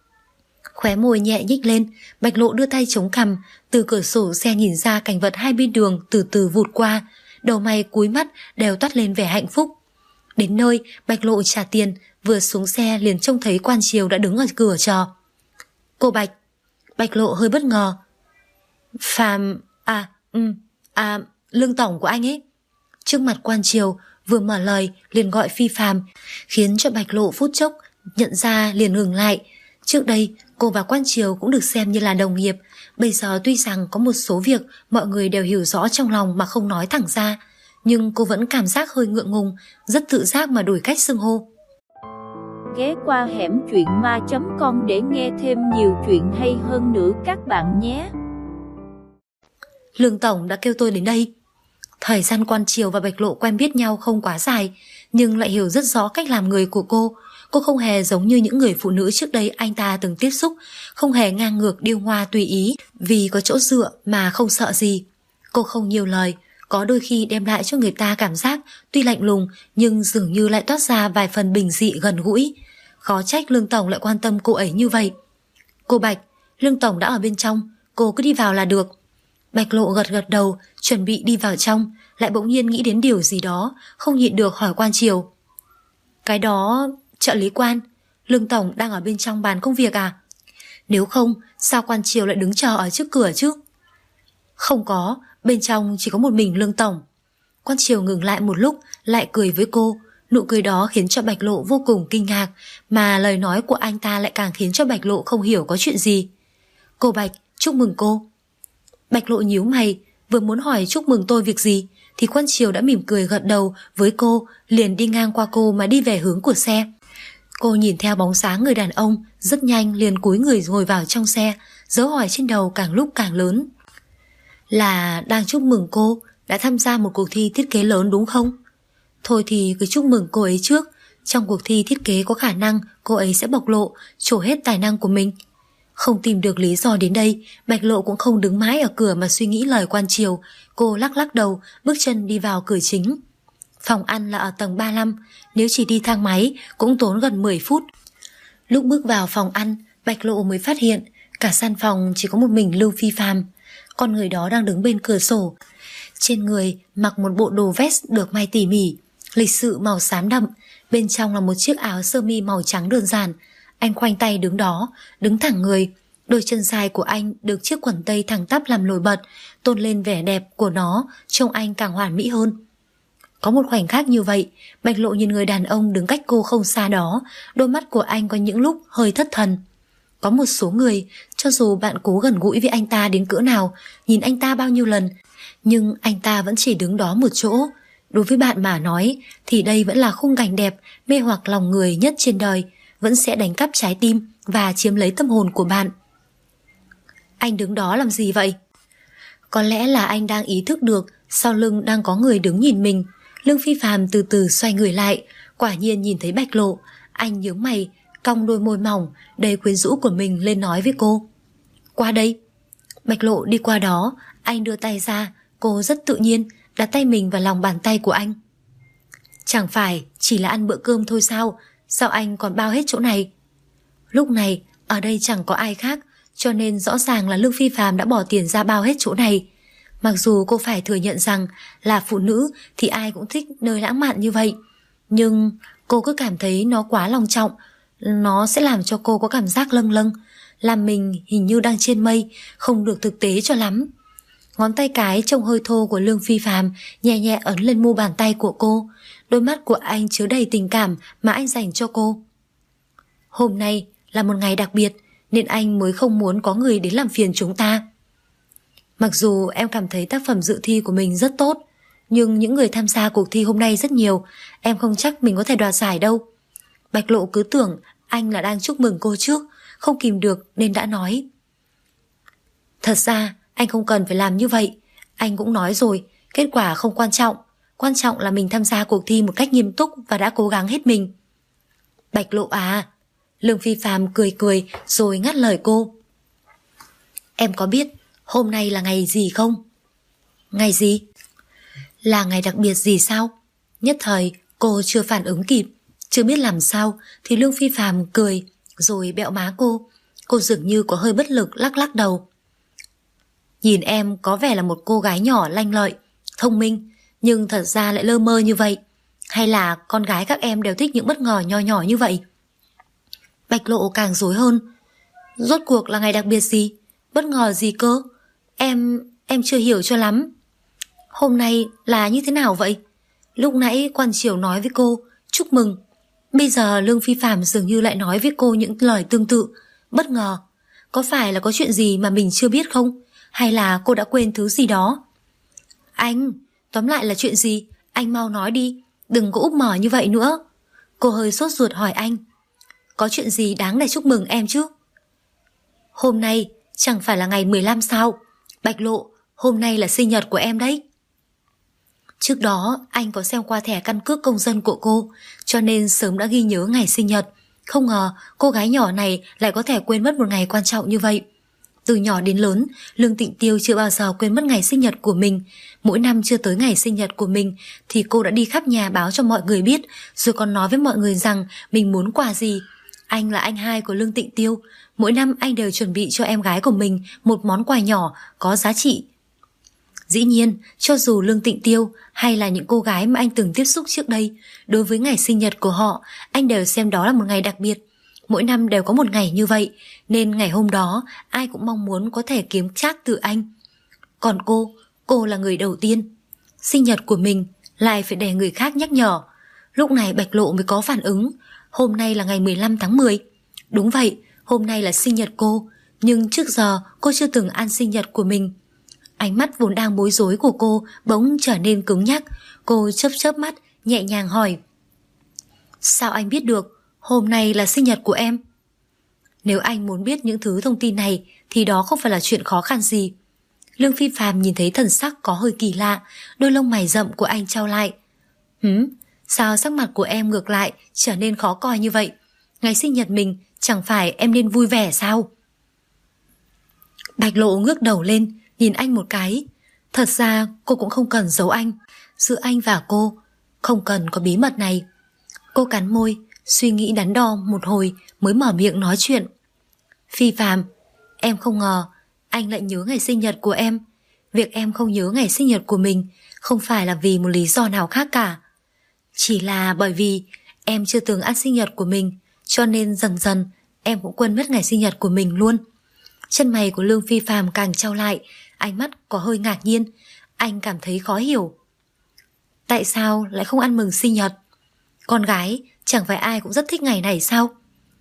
S2: Khóe môi nhẹ nhích lên, Bạch Lộ đưa tay chống cằm, từ cửa sổ xe nhìn ra cảnh vật hai bên đường từ từ vụt qua, đầu mày cúi mắt đều toát lên vẻ hạnh phúc. Đến nơi, Bạch Lộ trả tiền, vừa xuống xe liền trông thấy Quan Triều đã đứng ở cửa chờ. Cô Bạch. Bạch Lộ hơi bất ngờ. Phàm... Lương tổng của anh ấy. Trước mặt Quan Triều vừa mở lời liền gọi Phi Phàm, khiến cho Bạch Lộ phút chốc nhận ra liền ngừng lại. Trước đây cô và Quan Triều cũng được xem như là đồng nghiệp, bây giờ tuy rằng có một số việc mọi người đều hiểu rõ trong lòng mà không nói thẳng ra, nhưng cô vẫn cảm giác hơi ngượng ngùng, rất tự giác mà đổi cách xưng hô.
S1: Ghé qua hẻm truyện ma.com để nghe thêm nhiều chuyện hay hơn nữa các bạn nhé.
S2: Lương tổng đã kêu tôi đến đây. Thời gian Quan Triều và Bạch Lộ quen biết nhau không quá dài, nhưng lại hiểu rất rõ cách làm người của cô. Cô không hề giống như những người phụ nữ trước đây anh ta từng tiếp xúc, không hề ngang ngược điêu ngoa tùy ý, vì có chỗ dựa mà không sợ gì. Cô không nhiều lời, có đôi khi đem lại cho người ta cảm giác tuy lạnh lùng nhưng dường như lại toát ra vài phần bình dị gần gũi. Khó trách Lương tổng lại quan tâm cô ấy như vậy. Cô Bạch, Lương tổng đã ở bên trong, cô cứ đi vào là được. Bạch Lộ gật gật đầu, chuẩn bị đi vào trong, lại bỗng nhiên nghĩ đến điều gì đó, không nhịn được hỏi Quan Triều. Cái đó, trợ lý Quan, Lương tổng đang ở bên trong bàn công việc à? Nếu không, sao Quan Triều lại đứng chờ ở trước cửa chứ? Không có, bên trong chỉ có một mình Lương tổng. Quan Triều ngừng lại một lúc, lại cười với cô. Nụ cười đó khiến cho Bạch Lộ vô cùng kinh ngạc, mà lời nói của anh ta lại càng khiến cho Bạch Lộ không hiểu có chuyện gì. Cô Bạch, chúc mừng cô. Bạch Lộ nhíu mày, vừa muốn hỏi chúc mừng tôi việc gì thì Quan Triều đã mỉm cười gật đầu với cô, liền đi ngang qua cô mà đi về hướng của xe. Cô nhìn theo bóng sáng người đàn ông, rất nhanh liền cúi người ngồi vào trong xe, dấu hỏi trên đầu càng lúc càng lớn. Là đang chúc mừng cô đã tham gia một cuộc thi thiết kế lớn đúng không? Thôi thì cứ chúc mừng cô ấy trước. Trong cuộc thi thiết kế có khả năng cô ấy sẽ bộc lộ, trổ hết tài năng của mình. Không tìm được lý do đến đây, Bạch Lộ cũng không đứng mãi ở cửa mà suy nghĩ lời Quan Triều. Cô lắc lắc đầu, bước chân đi vào cửa chính. Phòng ăn là ở tầng 35, nếu chỉ đi thang máy cũng tốn gần 10 phút. Lúc bước vào phòng ăn, Bạch Lộ mới phát hiện cả gian phòng chỉ có một mình Lưu Phi Phàm. Con người đó đang đứng bên cửa sổ. Trên người mặc một bộ đồ vest được may tỉ mỉ, lịch sự màu xám đậm, bên trong là một chiếc áo sơ mi màu trắng đơn giản. Anh khoanh tay đứng đó, đứng thẳng người. Đôi chân dài của anh được chiếc quần tây thẳng tắp làm nổi bật, tôn lên vẻ đẹp của nó, trông anh càng hoàn mỹ hơn. Có một khoảnh khắc như vậy, Bạch Lộ nhìn người đàn ông đứng cách cô không xa đó, đôi mắt của anh có những lúc hơi thất thần. Có một số người, cho dù bạn cố gần gũi với anh ta đến cỡ nào, nhìn anh ta bao nhiêu lần, nhưng anh ta vẫn chỉ đứng đó một chỗ. Đối với bạn mà nói, thì đây vẫn là khung cảnh đẹp, mê hoặc lòng người nhất trên đời, vẫn sẽ đánh cắp trái tim và chiếm lấy tâm hồn của bạn. Anh đứng đó làm gì vậy? Có lẽ là anh đang ý thức được sau lưng đang có người đứng nhìn mình. Lương Phi Phàm từ từ xoay người lại, quả nhiên nhìn thấy Bạch Lộ. Anh nhướng mày, cong đôi môi mỏng đầy quyến rũ của mình lên nói với cô. Qua đây. Bạch Lộ đi qua đó, anh đưa tay ra, cô rất tự nhiên đặt tay mình vào lòng bàn tay của anh. Chẳng phải chỉ là ăn bữa cơm thôi sao? Sao anh còn bao hết chỗ này? Lúc này ở đây chẳng có ai khác, cho nên rõ ràng là Lương Phi Phàm đã bỏ tiền ra bao hết chỗ này. Mặc dù cô phải thừa nhận rằng là phụ nữ thì ai cũng thích nơi lãng mạn như vậy, nhưng cô cứ cảm thấy nó quá long trọng. Nó sẽ làm cho cô có cảm giác lâng lâng, làm mình hình như đang trên mây, không được thực tế cho lắm. Ngón tay cái trông hơi thô của Lương Phi Phàm nhẹ nhẹ ấn lên mu bàn tay của cô. Đôi mắt của anh chứa đầy tình cảm mà anh dành cho cô. Hôm nay là một ngày đặc biệt, nên anh mới không muốn có người đến làm phiền chúng ta. Mặc dù em cảm thấy tác phẩm dự thi của mình rất tốt, nhưng những người tham gia cuộc thi hôm nay rất nhiều, em không chắc mình có thể đoạt giải đâu. Bạch Lộ cứ tưởng anh là đang chúc mừng cô trước, không kìm được nên đã nói. Thật ra anh không cần phải làm như vậy. Anh cũng nói rồi, kết quả không quan trọng. Quan trọng là mình tham gia cuộc thi một cách nghiêm túc và đã cố gắng hết mình. Bạch Lộ à. Lương Phi Phàm cười cười rồi ngắt lời cô. Em có biết hôm nay là ngày gì không? Ngày gì? Là ngày đặc biệt gì sao? Nhất thời cô chưa phản ứng kịp, chưa biết làm sao thì Lương Phi Phàm cười rồi bẹo má cô. Cô dường như có hơi bất lực lắc lắc đầu. Nhìn em có vẻ là một cô gái nhỏ lanh lợi, thông minh, nhưng thật ra lại lơ mơ như vậy. Hay là con gái các em đều thích những bất ngờ nho nhỏ như vậy? Bạch Lộ càng rối hơn. Rốt cuộc là ngày đặc biệt gì? Bất ngờ gì cơ? Em chưa hiểu cho lắm. Hôm nay là như thế nào vậy? Lúc nãy Quan Triều nói với cô chúc mừng, bây giờ Lương Phi Phàm dường như lại nói với cô những lời tương tự. Bất ngờ. Có phải là có chuyện gì mà mình chưa biết không? Hay là cô đã quên thứ gì đó? Anh, tóm lại là chuyện gì? Anh mau nói đi, đừng có úp mở như vậy nữa. Cô hơi sốt ruột hỏi anh. Có chuyện gì đáng để chúc mừng em chứ? Hôm nay chẳng phải là ngày 15 sao? Bạch Lộ, hôm nay là sinh nhật của em đấy. Trước đó anh có xem qua thẻ căn cước công dân của cô, cho nên sớm đã ghi nhớ ngày sinh nhật. Không ngờ cô gái nhỏ này lại có thể quên mất một ngày quan trọng như vậy. Từ nhỏ đến lớn, Lương Tịnh Tiêu chưa bao giờ quên mất ngày sinh nhật của mình. Mỗi năm chưa tới ngày sinh nhật của mình thì cô đã đi khắp nhà báo cho mọi người biết, rồi còn nói với mọi người rằng mình muốn quà gì. Anh là anh hai của Lương Tịnh Tiêu. Mỗi năm anh đều chuẩn bị cho em gái của mình một món quà nhỏ có giá trị. Dĩ nhiên, cho dù Lương Tịnh Tiêu hay là những cô gái mà anh từng tiếp xúc trước đây, đối với ngày sinh nhật của họ, anh đều xem đó là một ngày đặc biệt. Mỗi năm đều có một ngày như vậy, nên ngày hôm đó ai cũng mong muốn có thể kiếm trác từ anh. Còn cô là người đầu tiên. Sinh nhật của mình lại phải để người khác nhắc nhở. Lúc này Bạch Lộ mới có phản ứng. Hôm nay là ngày 15 tháng 10. Đúng vậy, hôm nay là sinh nhật cô, nhưng trước giờ cô chưa từng ăn sinh nhật của mình. Ánh mắt vốn đang bối rối của cô bỗng trở nên cứng nhắc. Cô chớp chớp mắt, nhẹ nhàng hỏi: Sao anh biết được hôm nay là sinh nhật của em? Nếu anh muốn biết những thứ thông tin này thì đó không phải là chuyện khó khăn gì. Lương Phi Phàm nhìn thấy thần sắc có hơi kỳ lạ, đôi lông mày rậm của anh chau lại. Sao sắc mặt của em ngược lại trở nên khó coi như vậy? Ngày sinh nhật mình chẳng phải em nên vui vẻ sao? Bạch Lộ ngước đầu lên, nhìn anh một cái. Thật ra cô cũng không cần giấu anh. Giữa anh và cô không cần có bí mật này. Cô cắn môi, suy nghĩ đắn đo một hồi mới mở miệng nói chuyện. Phi Phàm, em không ngờ anh lại nhớ ngày sinh nhật của em. Việc em không nhớ ngày sinh nhật của mình không phải là vì một lý do nào khác cả. Chỉ là bởi vì em chưa từng ăn sinh nhật của mình, cho nên dần dần em cũng quên mất ngày sinh nhật của mình luôn. Chân mày của Lương Phi Phàm càng chau lại, ánh mắt có hơi ngạc nhiên. Anh cảm thấy khó hiểu. Tại sao lại không ăn mừng sinh nhật? Con gái chẳng phải ai cũng rất thích ngày này sao?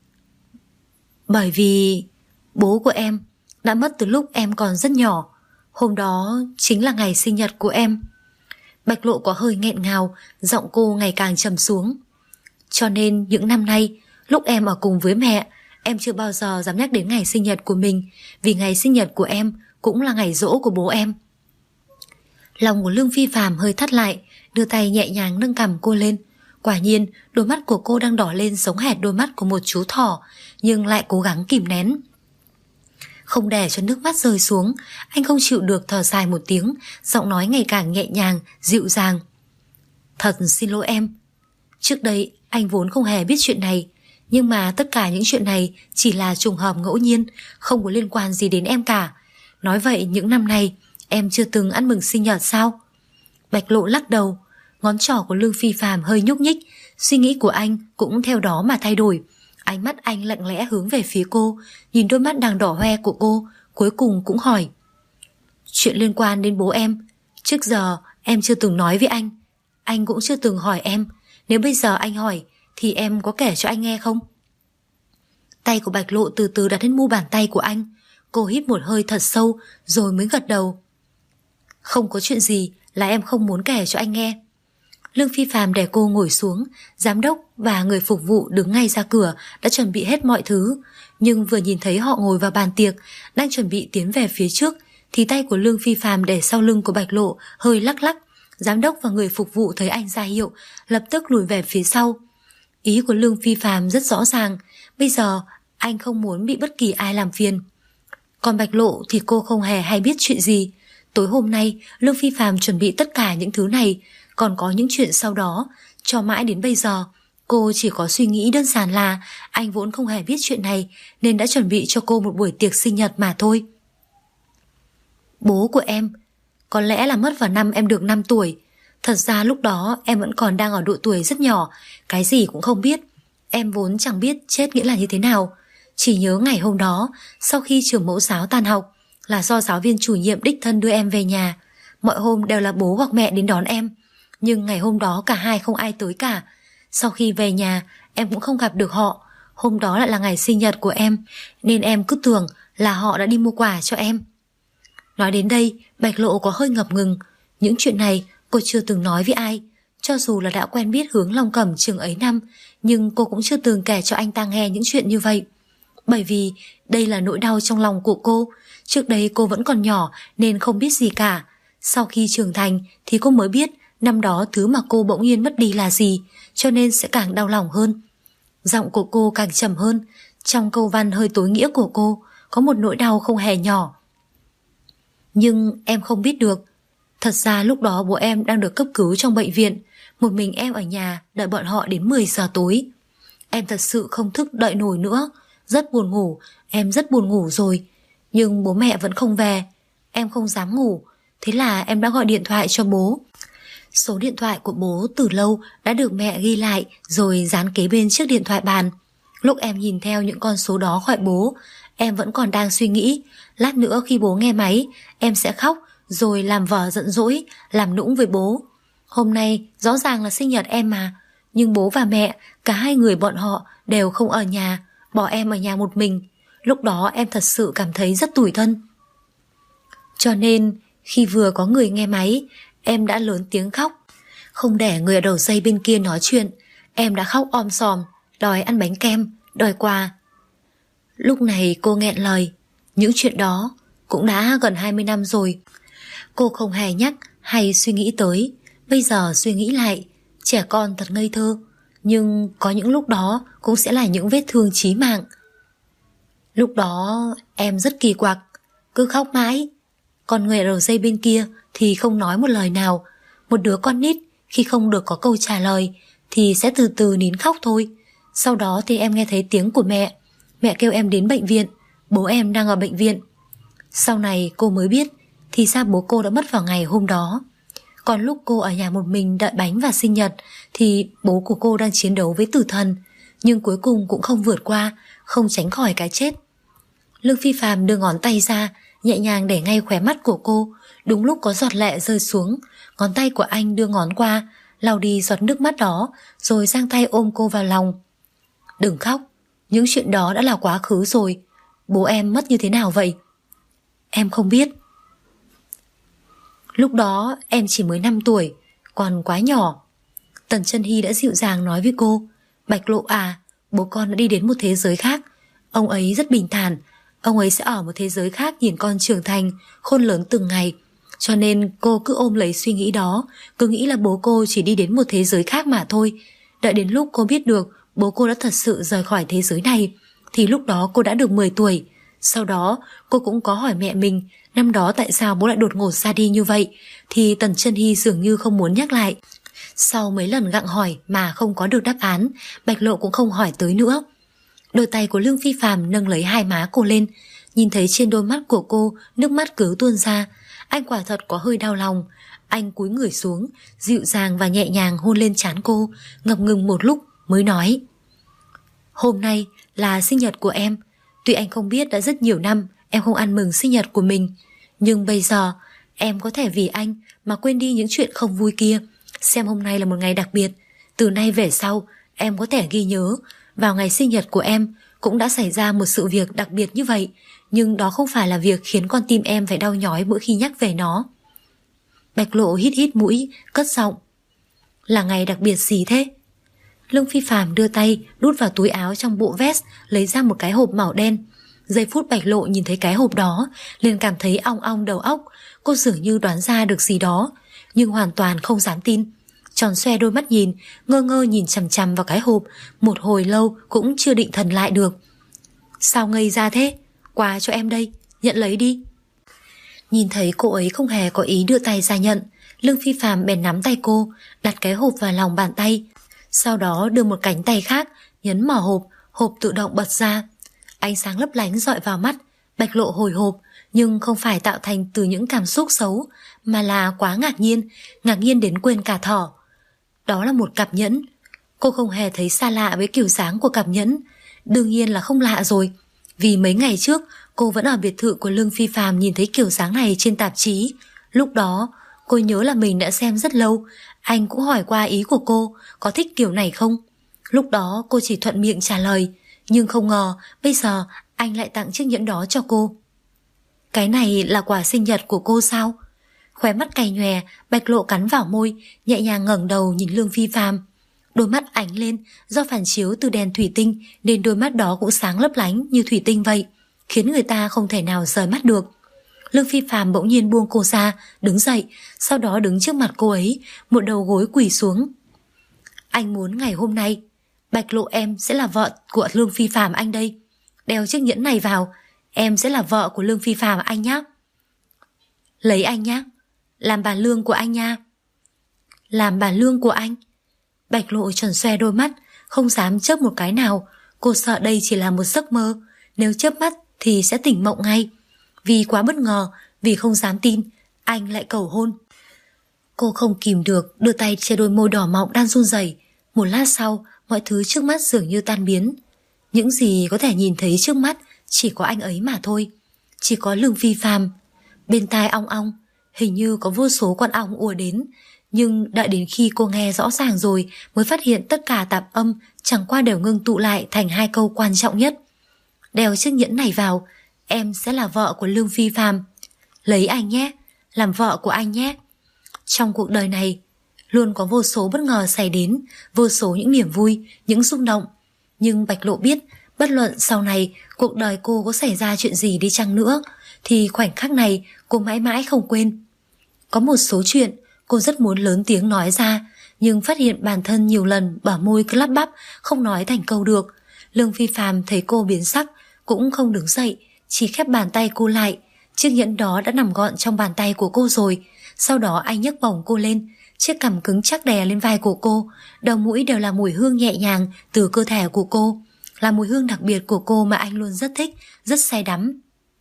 S2: Bởi vì bố của em đã mất từ lúc em còn rất nhỏ. Hôm đó chính là ngày sinh nhật của em. Bạch Lộ có hơi nghẹn ngào, giọng cô ngày càng trầm xuống. Cho nên những năm nay, lúc em ở cùng với mẹ, em chưa bao giờ dám nhắc đến ngày sinh nhật của mình, vì ngày sinh nhật của em cũng là ngày giỗ của bố em. Lòng của Lương Phi Phàm hơi thắt lại, đưa tay nhẹ nhàng nâng cằm cô lên. Quả nhiên, đôi mắt của cô đang đỏ lên giống hệt đôi mắt của một chú thỏ, nhưng lại cố gắng kìm nén. Không để cho nước mắt rơi xuống, anh không chịu được thở dài một tiếng, giọng nói ngày càng nhẹ nhàng, dịu dàng. Thật xin lỗi em. Trước đây anh vốn không hề biết chuyện này, nhưng mà tất cả những chuyện này chỉ là trùng hợp ngẫu nhiên, không có liên quan gì đến em cả. Nói vậy những năm nay em chưa từng ăn mừng sinh nhật sao? Bạch Lộ lắc đầu. Ngón trỏ của Lương Phi Phàm hơi nhúc nhích, suy nghĩ của anh cũng theo đó mà thay đổi. Ánh mắt anh lặng lẽ hướng về phía cô, nhìn đôi mắt đang đỏ hoe của cô, cuối cùng cũng hỏi. Chuyện liên quan đến bố em, trước giờ em chưa từng nói với anh cũng chưa từng hỏi em. Nếu bây giờ anh hỏi thì em có kể cho anh nghe không? Tay của Bạch Lộ từ từ đặt lên mu bàn tay của anh. Cô hít một hơi thật sâu rồi mới gật đầu. Không có chuyện gì là em không muốn kể cho anh nghe. Lương Phi Phàm để cô ngồi xuống. Giám đốc và người phục vụ đứng ngay ra cửa đã chuẩn bị hết mọi thứ, nhưng vừa nhìn thấy họ ngồi vào bàn tiệc đang chuẩn bị tiến về phía trước thì tay của Lương Phi Phàm để sau lưng của Bạch Lộ hơi lắc lắc. Giám đốc và người phục vụ thấy anh ra hiệu, lập tức lùi về phía sau. Ý của Lương Phi Phàm rất rõ ràng, bây giờ anh không muốn bị bất kỳ ai làm phiền. Còn Bạch Lộ thì cô không hề hay biết chuyện gì. Tối hôm nay Lương Phi Phàm chuẩn bị tất cả những thứ này, còn có những chuyện sau đó. Cho mãi đến bây giờ cô chỉ có suy nghĩ đơn giản là anh vốn không hề biết chuyện này, nên đã chuẩn bị cho cô một buổi tiệc sinh nhật mà thôi. Bố của em có lẽ là mất vào năm em được 5 tuổi. Thật ra lúc đó em vẫn còn đang ở độ tuổi rất nhỏ, cái gì cũng không biết. Em vốn chẳng biết chết nghĩa là như thế nào. Chỉ nhớ ngày hôm đó, sau khi trường mẫu giáo tan học, là do giáo viên chủ nhiệm đích thân đưa em về nhà. Mọi hôm đều là bố hoặc mẹ đến đón em, nhưng ngày hôm đó cả hai không ai tới cả. Sau khi về nhà em cũng không gặp được họ. Hôm đó lại là ngày sinh nhật của em, nên em cứ tưởng là họ đã đi mua quà cho em. Nói đến đây Bạch Lộ có hơi ngập ngừng. Những chuyện này cô chưa từng nói với ai. Cho dù là đã quen biết Hướng Long Cẩm chừng ấy năm, nhưng cô cũng chưa từng kể cho anh ta nghe những chuyện như vậy. Bởi vì đây là nỗi đau trong lòng của cô. Trước đây cô vẫn còn nhỏ nên không biết gì cả. Sau khi trưởng thành thì cô mới biết năm đó thứ mà cô bỗng nhiên mất đi là gì, cho nên sẽ càng đau lòng hơn. Giọng của cô càng trầm hơn. Trong câu văn hơi tối nghĩa của cô có một nỗi đau không hề nhỏ. Nhưng em không biết được, thật ra lúc đó bố em đang được cấp cứu trong bệnh viện, một mình em ở nhà đợi bọn họ đến 10 giờ tối. Em thật sự không thức đợi nổi nữa, rất buồn ngủ, em rất buồn ngủ rồi. Nhưng bố mẹ vẫn không về, em không dám ngủ, thế là em đã gọi điện thoại cho bố. Số điện thoại của bố từ lâu đã được mẹ ghi lại rồi dán kế bên chiếc điện thoại bàn. Lúc em nhìn theo những con số đó gọi bố, em vẫn còn đang suy nghĩ, lát nữa khi bố nghe máy, em sẽ khóc rồi làm vờ giận dỗi, làm nũng với bố. Hôm nay rõ ràng là sinh nhật em mà, nhưng bố và mẹ, cả hai người bọn họ đều không ở nhà, bỏ em ở nhà một mình. Lúc đó em thật sự cảm thấy rất tủi thân. Cho nên khi vừa có người nghe máy, em đã lớn tiếng khóc. Không để người ở đầu dây bên kia nói chuyện, em đã khóc om sòm, đòi ăn bánh kem, đòi quà. Lúc này cô nghẹn lời, những chuyện đó cũng đã gần 20 năm rồi. Cô không hề nhắc hay suy nghĩ tới. Bây giờ suy nghĩ lại, trẻ con thật ngây thơ, nhưng có những lúc đó cũng sẽ là những vết thương chí mạng. Lúc đó em rất kỳ quặc, cứ khóc mãi. Còn người ở đầu dây bên kia thì không nói một lời nào. Một đứa con nít khi không được có câu trả lời thì sẽ từ từ nín khóc thôi. Sau đó thì em nghe thấy tiếng của mẹ. Mẹ kêu em đến bệnh viện, bố em đang ở bệnh viện. Sau này cô mới biết thì ra bố cô đã mất vào ngày hôm đó. Còn lúc cô ở nhà một mình đợi bánh và sinh nhật thì bố của cô đang chiến đấu với tử thần, nhưng cuối cùng cũng không vượt qua, không tránh khỏi cái chết. Lương Phi Phạm đưa ngón tay ra, nhẹ nhàng để ngay khóe mắt của cô. Đúng lúc có giọt lệ rơi xuống, ngón tay của anh đưa ngón qua, lau đi giọt nước mắt đó, rồi giang tay ôm cô vào lòng. Đừng khóc, những chuyện đó đã là quá khứ rồi. Bố em mất như thế nào vậy? Em không biết. Lúc đó em chỉ mới 5 tuổi, còn quá nhỏ. Tần Chân Hy đã dịu dàng nói với cô, Bạch Lộ à, bố con đã đi đến một thế giới khác. Ông ấy rất bình thản, ông ấy sẽ ở một thế giới khác nhìn con trưởng thành, khôn lớn từng ngày. Cho nên cô cứ ôm lấy suy nghĩ đó, cứ nghĩ là bố cô chỉ đi đến một thế giới khác mà thôi. Đợi đến lúc cô biết được bố cô đã thật sự rời khỏi thế giới này, thì lúc đó cô đã được 10 tuổi. Sau đó cô cũng có hỏi mẹ mình năm đó tại sao bố lại đột ngột ra đi như vậy, thì Tần Chân Hy dường như không muốn nhắc lại. Sau mấy lần gặng hỏi mà không có được đáp án, Bạch Lộ cũng không hỏi tới nữa. Đôi tay của Lương Phi Phạm nâng lấy hai má cô lên, nhìn thấy trên đôi mắt của cô nước mắt cứ tuôn ra. Anh quả thật có hơi đau lòng. Anh cúi người xuống, dịu dàng và nhẹ nhàng hôn lên trán cô, ngập ngừng một lúc mới nói, hôm nay là sinh nhật của em. Tuy anh không biết đã rất nhiều năm em không ăn mừng sinh nhật của mình, nhưng bây giờ em có thể vì anh mà quên đi những chuyện không vui kia. Xem hôm nay là một ngày đặc biệt. Từ nay về sau em có thể ghi nhớ, vào ngày sinh nhật của em cũng đã xảy ra một sự việc đặc biệt như vậy, nhưng đó không phải là việc khiến con tim em phải đau nhói mỗi khi nhắc về nó. Bạch Lộ hít hít mũi, cất giọng, là ngày đặc biệt gì thế? Lương Phi Phạm đưa tay đút vào túi áo trong bộ vest, lấy ra một cái hộp màu đen. Giây phút Bạch Lộ nhìn thấy cái hộp đó liền cảm thấy ong ong đầu óc. Cô dường như đoán ra được gì đó, nhưng hoàn toàn không dám tin. Tròn xoe đôi mắt nhìn, ngơ ngơ nhìn chằm chằm vào cái hộp, một hồi lâu cũng chưa định thần lại được. Sao ngây ra thế? Quà cho em đây, nhận lấy đi. Nhìn thấy cô ấy không hề có ý đưa tay ra nhận, Lương Phi Phạm bèn nắm tay cô, đặt cái hộp vào lòng bàn tay. Sau đó đưa một cánh tay khác nhấn mở hộp, hộp tự động bật ra. Ánh sáng lấp lánh dọi vào mắt. Bạch Lộ hồi hộp, nhưng không phải tạo thành từ những cảm xúc xấu, mà là quá ngạc nhiên đến quên cả thở. Đó là một cặp nhẫn. Cô không hề thấy xa lạ với kiểu dáng của cặp nhẫn. Đương nhiên là không lạ rồi, vì mấy ngày trước cô vẫn ở biệt thự của Lương Phi Phạm nhìn thấy kiểu dáng này trên tạp chí. Lúc đó cô nhớ là mình đã xem rất lâu. Anh cũng hỏi qua ý của cô có thích kiểu này không. Lúc đó cô chỉ thuận miệng trả lời, nhưng không ngờ bây giờ anh lại tặng chiếc nhẫn đó cho cô. Cái này là quà sinh nhật của cô sao? Khóe mắt cay nhòe, Bạch Lộ cắn vào môi, nhẹ nhàng ngẩng đầu nhìn Lương Phi Phạm. Đôi mắt ánh lên, do phản chiếu từ đèn thủy tinh nên đôi mắt đó cũng sáng lấp lánh như thủy tinh vậy, khiến người ta không thể nào rời mắt được. Lương Phi Phạm bỗng nhiên buông cô ra, đứng dậy, sau đó đứng trước mặt cô ấy, một đầu gối quỳ xuống. Anh muốn ngày hôm nay Bạch Lộ em sẽ là vợ của Lương Phi Phạm anh đây. Đeo chiếc nhẫn này vào, Em sẽ là vợ của Lương Phi Phạm anh nhé. Lấy anh nhé, làm bà Lương của anh nha. Làm bà Lương của anh? Bạch Lộ tròn xoe đôi mắt, không dám chớp một cái nào. Cô sợ đây chỉ là một giấc mơ, nếu chớp mắt thì sẽ tỉnh mộng ngay. Vì quá bất ngờ, vì không dám tin, anh lại cầu hôn. Cô không kìm được, đưa tay che đôi môi đỏ mọng đang run rẩy. Một lát sau, mọi thứ trước mắt dường như tan biến. Những gì có thể nhìn thấy trước mắt chỉ có anh ấy mà thôi. Chỉ có Lương Phi Phạm. Bên tai ong ong, hình như có vô số con ong ùa đến. Nhưng đợi đến khi cô nghe rõ ràng rồi mới phát hiện tất cả tạp âm chẳng qua đều ngưng tụ lại thành hai câu quan trọng nhất. Đeo chiếc nhẫn này vào, em sẽ là vợ của Lương Phi Phạm. Lấy anh nhé, làm vợ của anh nhé. Trong cuộc đời này luôn có vô số bất ngờ xảy đến, vô số những niềm vui, những rung động. Nhưng Bạch Lộ biết, bất luận sau này cuộc đời cô có xảy ra chuyện gì đi chăng nữa, thì khoảnh khắc này cô mãi mãi không quên. Có một số chuyện cô rất muốn lớn tiếng nói ra, nhưng phát hiện bản thân nhiều lần bở môi cứ lắp bắp, không nói thành câu được. Lương Phi Phạm thấy cô biến sắc, cũng không đứng dậy, chỉ khép bàn tay cô lại. Chiếc nhẫn đó đã nằm gọn trong bàn tay của cô rồi. Sau đó anh nhấc bổng cô lên, chiếc cằm cứng chắc đè lên vai của cô. Đầu mũi đều là mùi hương nhẹ nhàng từ cơ thể của cô, là mùi hương đặc biệt của cô mà anh luôn rất thích, rất say đắm.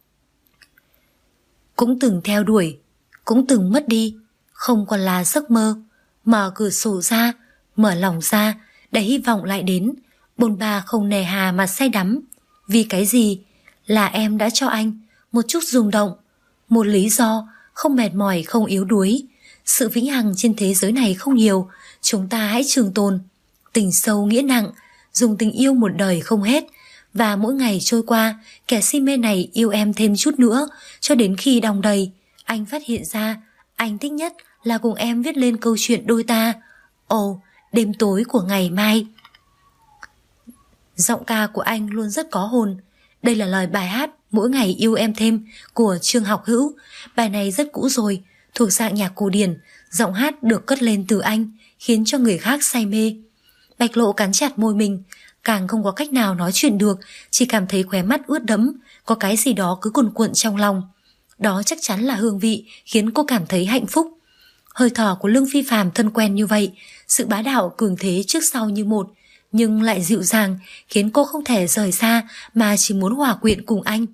S2: Cũng từng theo đuổi, cũng từng mất đi, không còn là giấc mơ. Mở cửa sổ ra, mở lòng ra, để hy vọng lại đến. Bồn bà không nề hà mà say đắm. Vì cái gì? Là em đã cho anh một chút rung động, một lý do, không mệt mỏi, không yếu đuối. Sự vĩnh hằng trên thế giới này không nhiều, chúng ta hãy trường tồn. Tình sâu nghĩa nặng, dùng tình yêu một đời không hết. Và mỗi ngày trôi qua, kẻ si mê này yêu em thêm chút nữa, cho đến khi đong đầy. Anh phát hiện ra, anh thích nhất là cùng em viết lên câu chuyện đôi ta. Ồ, đêm tối của ngày mai. Giọng ca của anh luôn rất có hồn. Đây là lời bài hát Mỗi Ngày Yêu Em Thêm của Trương Học Hữu. Bài này rất cũ rồi, thuộc dạng nhạc cổ điển. Giọng hát được cất lên từ anh, khiến cho người khác say mê. Bạch Lộ cắn chặt môi mình, càng không có cách nào nói chuyện được, chỉ cảm thấy khóe mắt ướt đẫm, có cái gì đó cứ cuồn cuộn trong lòng. Đó chắc chắn là hương vị khiến cô cảm thấy hạnh phúc. Hơi thở của Lương Phi Phạm thân quen như vậy, sự bá đạo cường thế trước sau như một, nhưng lại dịu dàng, khiến cô không thể rời xa mà chỉ muốn hòa quyện cùng anh.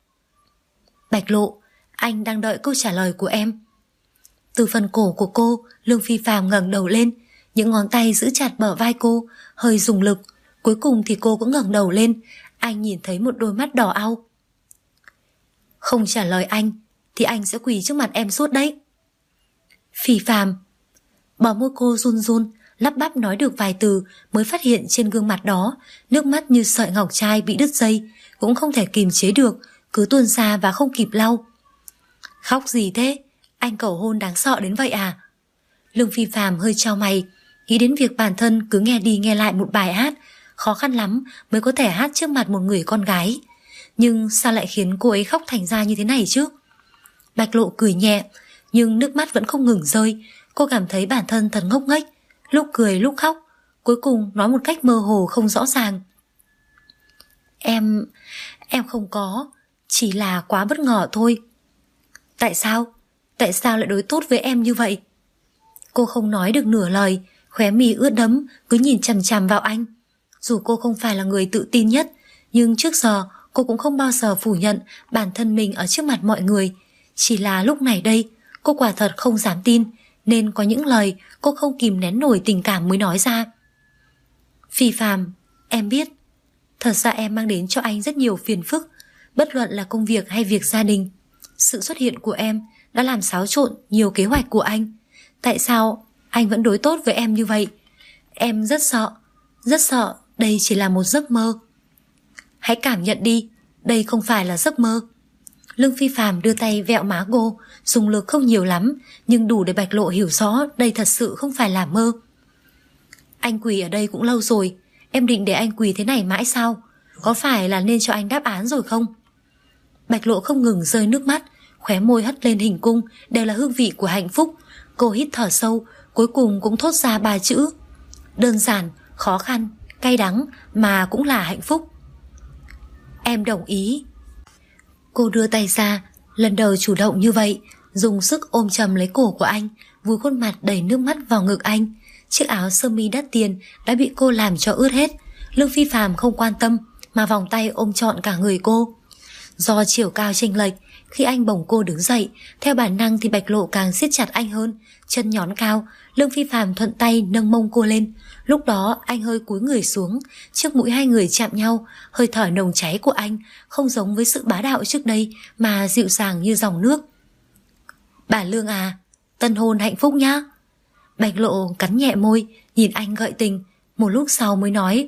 S2: Bạch Lộ, anh đang đợi câu trả lời của em. Từ phần cổ của cô, Lương Phi Phạm ngẩng đầu lên, những ngón tay giữ chặt bờ vai cô, hơi dùng lực. Cuối cùng thì cô cũng ngẩng đầu lên, anh nhìn thấy một đôi mắt đỏ au. Không trả lời anh thì anh sẽ quỳ trước mặt em suốt đấy. Phi Phạm. Bờ môi cô run run, lắp bắp nói được vài từ mới phát hiện trên gương mặt đó nước mắt như sợi ngọc trai bị đứt dây, cũng không thể kìm chế được, cứ tuôn ra và không kịp lau. Khóc gì thế? Anh cầu hôn đáng sợ đến vậy à? Lương Phi Phạm hơi chau mày, nghĩ đến việc bản thân cứ nghe đi nghe lại một bài hát, khó khăn lắm mới có thể hát trước mặt một người con gái. Nhưng sao lại khiến cô ấy khóc thành ra như thế này chứ? Bạch Lộ cười nhẹ, nhưng nước mắt vẫn không ngừng rơi. Cô cảm thấy bản thân thật ngốc nghếch, lúc cười lúc khóc, cuối cùng nói một cách mơ hồ không rõ ràng. Em không có, chỉ là quá bất ngờ thôi. Tại sao? Tại sao lại đối tốt với em như vậy? Cô không nói được nửa lời, khóe mi ướt đẫm, cứ nhìn chằm chằm vào anh. Dù cô không phải là người tự tin nhất, nhưng trước giờ cô cũng không bao giờ phủ nhận bản thân mình ở trước mặt mọi người. Chỉ là lúc này đây, cô quả thật không dám tin, nên có những lời cô không kìm nén nổi tình cảm mới nói ra. Phi Phạm, em biết, thật ra em mang đến cho anh rất nhiều phiền phức, bất luận là công việc hay việc gia đình. Sự xuất hiện của em đã làm xáo trộn nhiều kế hoạch của anh. Tại sao anh vẫn đối tốt với em như vậy? Em rất sợ đây chỉ là một giấc mơ. Hãy cảm nhận đi, đây không phải là giấc mơ. Lương Phi Phạm đưa tay vẹo má cô, dùng lực không nhiều lắm, nhưng đủ để Bạch Lộ hiểu rõ đây thật sự không phải là mơ. Anh quỳ ở đây cũng lâu rồi, em định để anh quỳ thế này mãi sao? Có phải là nên cho anh đáp án rồi không? Bạch Lộ không ngừng rơi nước mắt, khóe môi hất lên hình cung, đều là hương vị của hạnh phúc. Cô hít thở sâu, cuối cùng cũng thốt ra 3 chữ. Đơn giản, khó khăn, cay đắng mà cũng là hạnh phúc. Em đồng ý. Cô đưa tay ra, lần đầu chủ động như vậy, dùng sức ôm chầm lấy cổ của anh, vùi khuôn mặt đầy nước mắt vào ngực anh. Chiếc áo sơ mi đắt tiền đã bị cô làm cho ướt hết. Lương Phi Phàm không quan tâm mà vòng tay ôm trọn cả người cô. Do chiều cao chênh lệch, khi anh bồng cô đứng dậy, theo bản năng thì Bạch Lộ càng siết chặt anh hơn. Chân nhón cao, Lương Phi Phàm thuận tay nâng mông cô lên. Lúc đó anh hơi cúi người xuống, trước mũi hai người chạm nhau. Hơi thở nồng cháy của anh không giống với sự bá đạo trước đây, mà dịu dàng như dòng nước. Bà Lương à, tân hôn hạnh phúc nhá. Bạch Lộ cắn nhẹ môi, nhìn anh gợi tình, một lúc sau mới nói: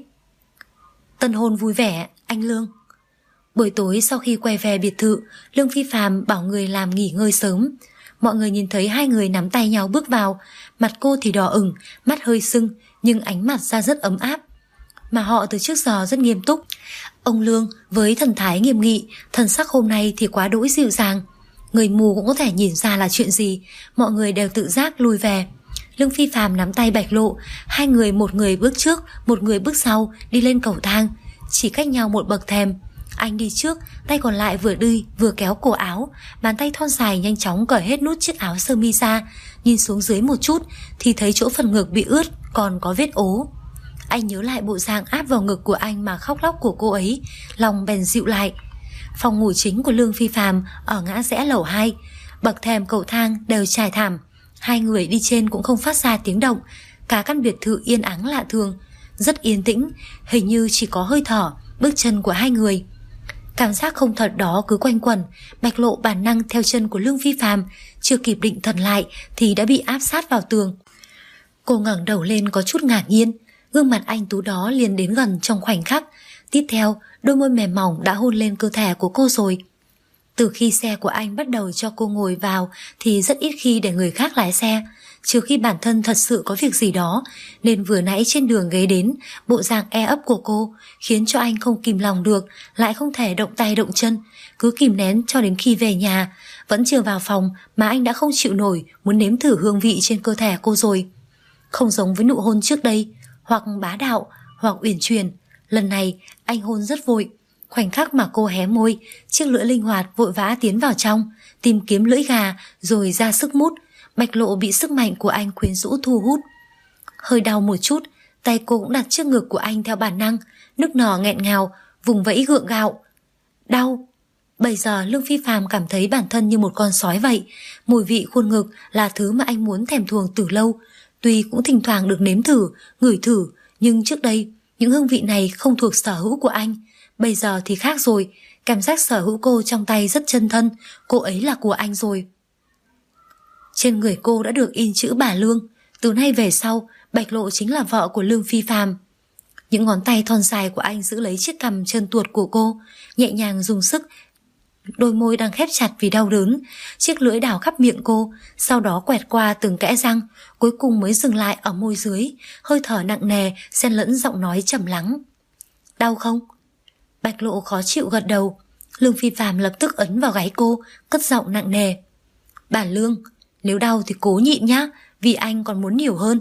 S2: Tân hôn vui vẻ, anh Lương. Buổi tối sau khi quay về biệt thự, Lương Phi Phàm bảo người làm nghỉ ngơi sớm. Mọi người nhìn thấy hai người nắm tay nhau bước vào. Mặt cô thì đỏ ửng, mắt hơi sưng, nhưng ánh mặt ra rất ấm áp. Mà họ từ trước giờ rất nghiêm túc. Ông Lương với thần thái nghiêm nghị, thần sắc hôm nay thì quá đỗi dịu dàng. Người mù cũng có thể nhìn ra là chuyện gì. Mọi người đều tự giác lui về. Lương Phi Phàm nắm tay Bạch Lộ, hai người, một người bước trước, một người bước sau, đi lên cầu thang, chỉ cách nhau một bậc thềm. Anh đi trước, tay còn lại vừa đi vừa kéo cổ áo, bàn tay thon dài nhanh chóng cởi hết nút chiếc áo sơ mi ra. Nhìn xuống dưới một chút thì thấy chỗ phần ngực bị ướt còn có vết ố. Anh nhớ lại bộ dạng áp vào ngực của anh mà khóc lóc của cô ấy, lòng bèn dịu lại. Phòng ngủ chính của Lương Phi Phàm ở ngã rẽ lầu 2, bậc thềm cầu thang đều trải thảm. Hai người đi trên cũng không phát ra tiếng động. Cả căn biệt thự yên ắng lạ thường, rất yên tĩnh, hình như chỉ có hơi thở, bước chân của hai người. Cảm giác không thật đó cứ quanh quẩn. Bạch Lộ bản năng theo chân của Lương Phi Phàm, chưa kịp định thần lại thì đã bị áp sát vào tường. Cô ngẩng đầu lên có chút ngạc nhiên. Gương mặt anh tú đó liền đến gần trong khoảnh khắc. Tiếp theo, đôi môi mềm mỏng đã hôn lên cơ thể của cô rồi. Từ khi xe của anh bắt đầu cho cô ngồi vào thì rất ít khi để người khác lái xe, trừ khi bản thân thật sự có việc gì đó. Nên vừa nãy trên đường ghé đến, bộ dạng e ấp của cô khiến cho anh không kìm lòng được, lại không thể động tay động chân, cứ kìm nén cho đến khi về nhà. Vẫn chưa vào phòng mà anh đã không chịu nổi, muốn nếm thử hương vị trên cơ thể cô rồi. Không giống với nụ hôn trước đây, hoặc bá đạo hoặc uyển chuyển, lần này anh hôn rất vội. Khoảnh khắc mà cô hé môi, chiếc lưỡi linh hoạt vội vã tiến vào trong, tìm kiếm lưỡi gà rồi ra sức mút. Bạch Lộ bị sức mạnh của anh quyến rũ thu hút. Hơi đau một chút, tay cô cũng đặt trước ngực của anh theo bản năng, nức nở nghẹn ngào, vùng vẫy gượng gạo. Đau. Bây giờ Lương Phi Phàm cảm thấy bản thân như một con sói vậy. Mùi vị khuôn ngực là thứ mà anh muốn thèm thuồng từ lâu. Tuy cũng thỉnh thoảng được nếm thử, ngửi thử, nhưng trước đây những hương vị này không thuộc sở hữu của anh. Bây giờ thì khác rồi, cảm giác sở hữu cô trong tay rất chân thân, cô ấy là của anh rồi. Trên người cô đã được in chữ bà Lương, từ nay về sau, Bạch Lộ chính là vợ của Lương Phi Phàm. Những ngón tay thon dài của anh giữ lấy chiếc cằm trơn tuột của cô, nhẹ nhàng dùng sức. Đôi môi đang khép chặt vì đau đớn, chiếc lưỡi đảo khắp miệng cô, sau đó quẹt qua từng kẽ răng, cuối cùng mới dừng lại ở môi dưới, hơi thở nặng nề xen lẫn giọng nói trầm lắng. Đau không? Bạch Lộ khó chịu gật đầu. Lương Phi Phàm lập tức ấn vào gáy cô, cất giọng nặng nề. Bà Lương, nếu đau thì cố nhịn nhá, vì anh còn muốn nhiều hơn.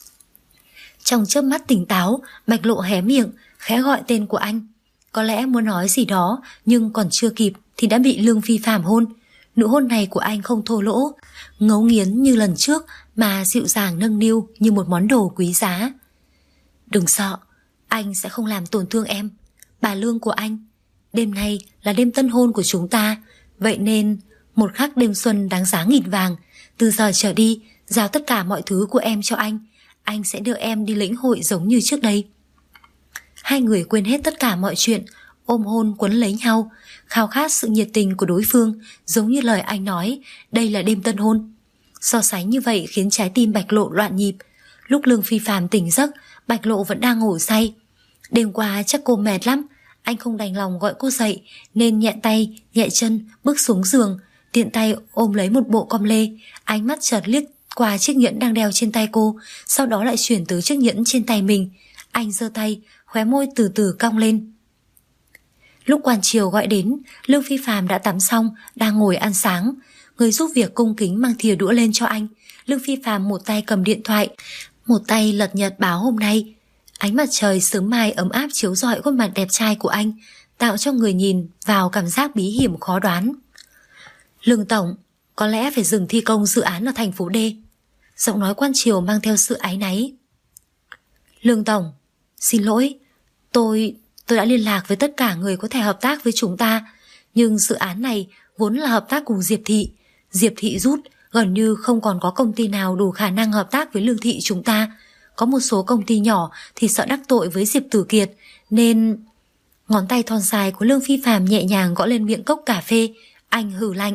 S2: Trong chớp mắt tỉnh táo, Bạch Lộ hé miệng, khẽ gọi tên của anh. Có lẽ muốn nói gì đó, nhưng còn chưa kịp thì đã bị Lương Phi Phàm hôn. Nụ hôn này của anh không thô lỗ, ngấu nghiến như lần trước, mà dịu dàng nâng niu như một món đồ quý giá. Đừng sợ, anh sẽ không làm tổn thương em. Bà Lương của anh, đêm nay là đêm tân hôn của chúng ta, vậy nên một khắc đêm xuân đáng giá nghìn vàng. Từ giờ trở đi, giao tất cả mọi thứ của em cho anh sẽ đưa em đi lĩnh hội giống như trước đây. Hai người quên hết tất cả mọi chuyện, ôm hôn quấn lấy nhau, khao khát sự nhiệt tình của đối phương, giống như lời anh nói, đây là đêm tân hôn. So sánh như vậy khiến trái tim Bạch Lộ loạn nhịp. Lúc Lương Phi Phàm tỉnh giấc, Bạch Lộ vẫn đang ngủ say. Đêm qua chắc cô mệt lắm, anh không đành lòng gọi cô dậy nên nhẹ tay, nhẹ chân bước xuống giường, tiện tay ôm lấy một bộ com lê. Ánh mắt chợt liếc qua chiếc nhẫn đang đeo trên tay cô, sau đó lại chuyển tới chiếc nhẫn trên tay mình. Anh giơ tay, khóe môi từ từ cong lên. Lúc quan triều gọi đến, Lương Phi Phàm đã tắm xong, đang ngồi ăn sáng. Người giúp việc cung kính mang thìa đũa lên cho anh. Lương Phi Phàm một tay cầm điện thoại, một tay lật nhật báo hôm nay. Ánh mặt trời sớm mai ấm áp chiếu rọi khuôn mặt đẹp trai của anh. tạo cho người nhìn vào cảm giác bí hiểm khó đoán. Lương tổng, có lẽ phải dừng thi công dự án ở thành phố D. Giọng nói quan triều mang theo sự áy náy. Lương tổng, xin lỗi, tôi đã liên lạc với tất cả người có thể hợp tác với chúng ta, nhưng dự án này vốn là hợp tác cùng Diệp Thị. Diệp Thị rút, gần như không còn có công ty nào đủ khả năng hợp tác với Lương Thị chúng ta. Có một số công ty nhỏ thì sợ đắc tội với Diệp Tử Kiệt, nên... Ngón tay thon dài của Lương Phi Phàm nhẹ nhàng gõ lên miệng cốc cà phê. Anh hừ lạnh.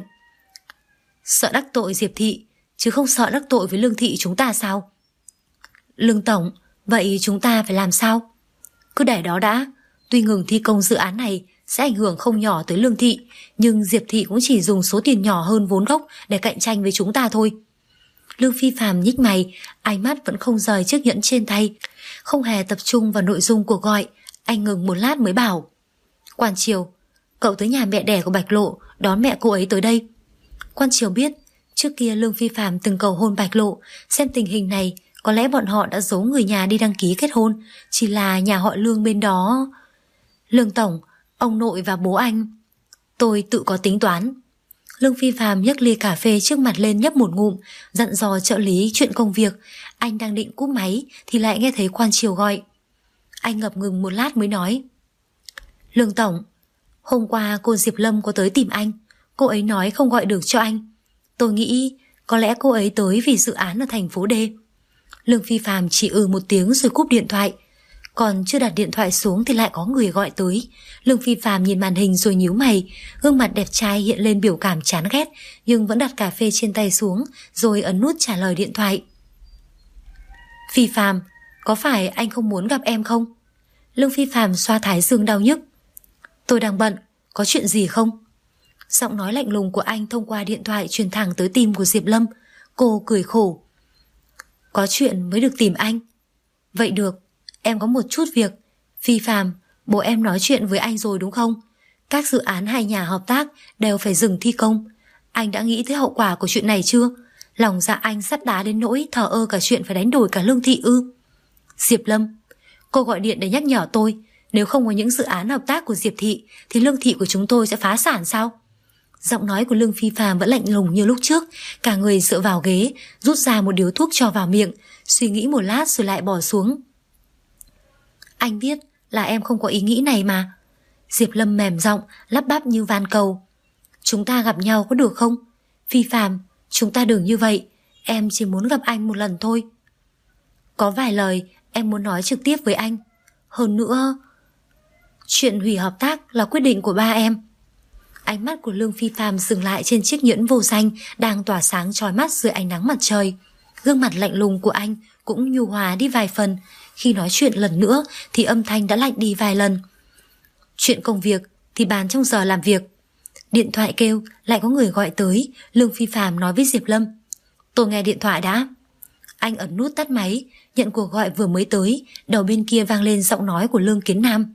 S2: Sợ đắc tội Diệp Thị, chứ không sợ đắc tội với Lương Thị chúng ta sao? Lương tổng, vậy chúng ta phải làm sao? Cứ để đó đã. Tuy ngừng thi công dự án này sẽ ảnh hưởng không nhỏ tới Lương Thị, nhưng Diệp Thị cũng chỉ dùng số tiền nhỏ hơn vốn gốc để cạnh tranh với chúng ta thôi. Lương Phi Phàm nhích mày, ánh mắt vẫn không rời chiếc nhẫn trên tay, không hề tập trung vào nội dung cuộc gọi. Anh ngừng một lát mới bảo. Quan Triều, cậu tới nhà mẹ đẻ của Bạch Lộ đón mẹ cô ấy tới đây. Quan Triều biết trước kia Lương Phi Phàm từng cầu hôn Bạch Lộ. Xem tình hình này, có lẽ bọn họ đã giấu người nhà đi đăng ký kết hôn, chỉ là nhà họ Lương bên đó. Lương tổng, ông nội và bố anh, tôi tự có tính toán. Lương Phi Phàm nhấc ly cà phê trước mặt lên nhấp một ngụm, dặn dò trợ lý chuyện công việc. Anh đang định cúp máy thì lại nghe thấy Quan Triều gọi. Anh ngập ngừng một lát mới nói. Lương tổng, hôm qua cô Diệp Lâm có tới tìm anh. Cô ấy nói không gọi được cho anh. Tôi nghĩ có lẽ cô ấy tới vì dự án ở thành phố D. Lương Phi Phàm chỉ một tiếng rồi cúp điện thoại. Còn chưa đặt điện thoại xuống thì lại có người gọi tới. Lương Phi Phàm nhìn màn hình rồi nhíu mày, gương mặt đẹp trai hiện lên biểu cảm chán ghét, nhưng vẫn đặt cà phê trên tay xuống rồi ấn nút trả lời điện thoại. Phi Phàm, có phải anh không muốn gặp em không? Lương Phi Phàm xoa thái dương đau nhức. Tôi đang bận, có chuyện gì không? Giọng nói lạnh lùng của anh thông qua điện thoại truyền thẳng tới tim của Diệp Lâm. Cô cười khổ. Có chuyện mới được tìm anh. Vậy được, em có một chút việc. Phi Phàm, bố em nói chuyện với anh rồi đúng không? Các dự án hai nhà hợp tác đều phải dừng thi công. Anh đã nghĩ tới hậu quả của chuyện này chưa? Lòng dạ anh sắt đá đến nỗi thờ ơ cả chuyện phải đánh đổi cả Lương Thị ư? Diệp Lâm, cô gọi điện để nhắc nhở tôi, nếu không có những dự án hợp tác của Diệp Thị thì Lương Thị của chúng tôi sẽ phá sản sao? Giọng nói của Lương Phi Phàm vẫn lạnh lùng như lúc trước. Cả người dựa vào ghế, rút ra một điếu thuốc cho vào miệng, suy nghĩ một lát rồi lại bỏ xuống. Anh biết là em không có ý nghĩ này mà. Diệp Lâm mềm giọng, lắp bắp như van cầu. Chúng ta gặp nhau có được không? Phi Phàm, chúng ta đừng như vậy. Em chỉ muốn gặp anh một lần thôi. Có vài lời em muốn nói trực tiếp với anh. Hơn nữa, chuyện hủy hợp tác là quyết định của ba em. Ánh mắt của Lương Phi Phàm dừng lại trên chiếc nhẫn vô danh đang tỏa sáng chói mắt dưới ánh nắng mặt trời. Gương mặt lạnh lùng của anh cũng nhu hòa đi vài phần. Khi nói chuyện lần nữa thì âm thanh đã lạnh đi vài lần. Chuyện công việc thì bàn trong giờ làm việc. Điện thoại kêu, lại có người gọi tới. Lương Phi Phàm nói với Diệp Lâm. Tôi nghe điện thoại đã. Anh ấn nút tắt máy, nhận cuộc gọi vừa mới tới. Đầu bên kia vang lên giọng nói của Lương Kiến Nam.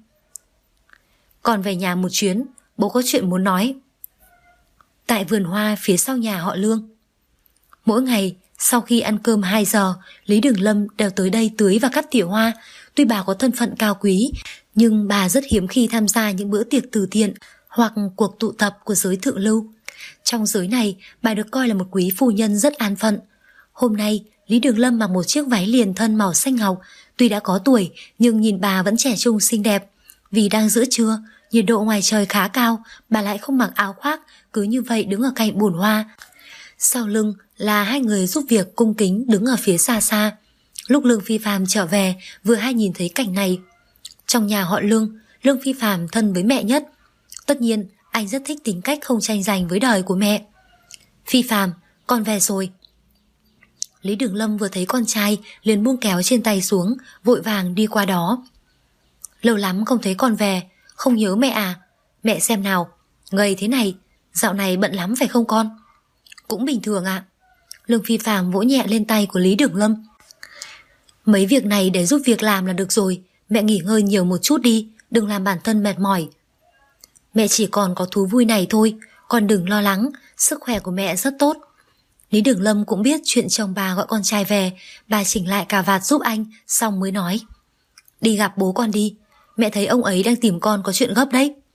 S2: Còn về nhà một chuyến, bố có chuyện muốn nói. Tại vườn hoa phía sau nhà họ Lương. Mỗi ngày sau khi ăn cơm 2 giờ, Lý Đường Lâm đều tới đây tưới và cắt tỉa hoa. Tuy bà có thân phận cao quý, nhưng bà rất hiếm khi tham gia những bữa tiệc từ thiện hoặc cuộc tụ tập của giới thượng lưu. Trong giới này, bà được coi là một quý phu nhân rất an phận. Hôm nay, Lý Đường Lâm mặc một chiếc váy liền thân màu xanh ngọc. Tuy đã có tuổi, nhưng nhìn bà vẫn trẻ trung xinh đẹp. Vì đang giữa trưa, nhiệt độ ngoài trời khá cao, bà lại không mặc áo khoác, cứ như vậy đứng ở cạnh bồn hoa. Sau lưng là hai người giúp việc cung kính đứng ở phía xa xa. Lúc Lương Phi Phàm trở về, vừa hay nhìn thấy cảnh này. Trong nhà họ Lương, Lương Phi Phàm thân với mẹ nhất. Tất nhiên, anh rất thích tính cách không tranh giành với đời của mẹ. Phi Phàm, con về rồi. Lý Đường Lâm vừa thấy con trai liền buông kéo trên tay xuống, vội vàng đi qua đó. Lâu lắm không thấy con về, không nhớ mẹ à? Mẹ xem nào, gầy thế này, dạo này bận lắm phải không con? Cũng bình thường ạ. Lương Phi Phàm vỗ nhẹ lên tay của Lý Đường Lâm. Mấy việc này để giúp việc làm là được rồi. Mẹ nghỉ ngơi nhiều một chút đi, đừng làm bản thân mệt mỏi. Mẹ chỉ còn có thú vui này thôi, con đừng lo lắng, sức khỏe của mẹ rất tốt. Lý Đường Lâm cũng biết chuyện chồng bà gọi con trai về. Bà chỉnh lại cà vạt giúp anh, xong mới nói. Đi gặp bố con đi, mẹ thấy ông ấy đang tìm con có chuyện gấp đấy.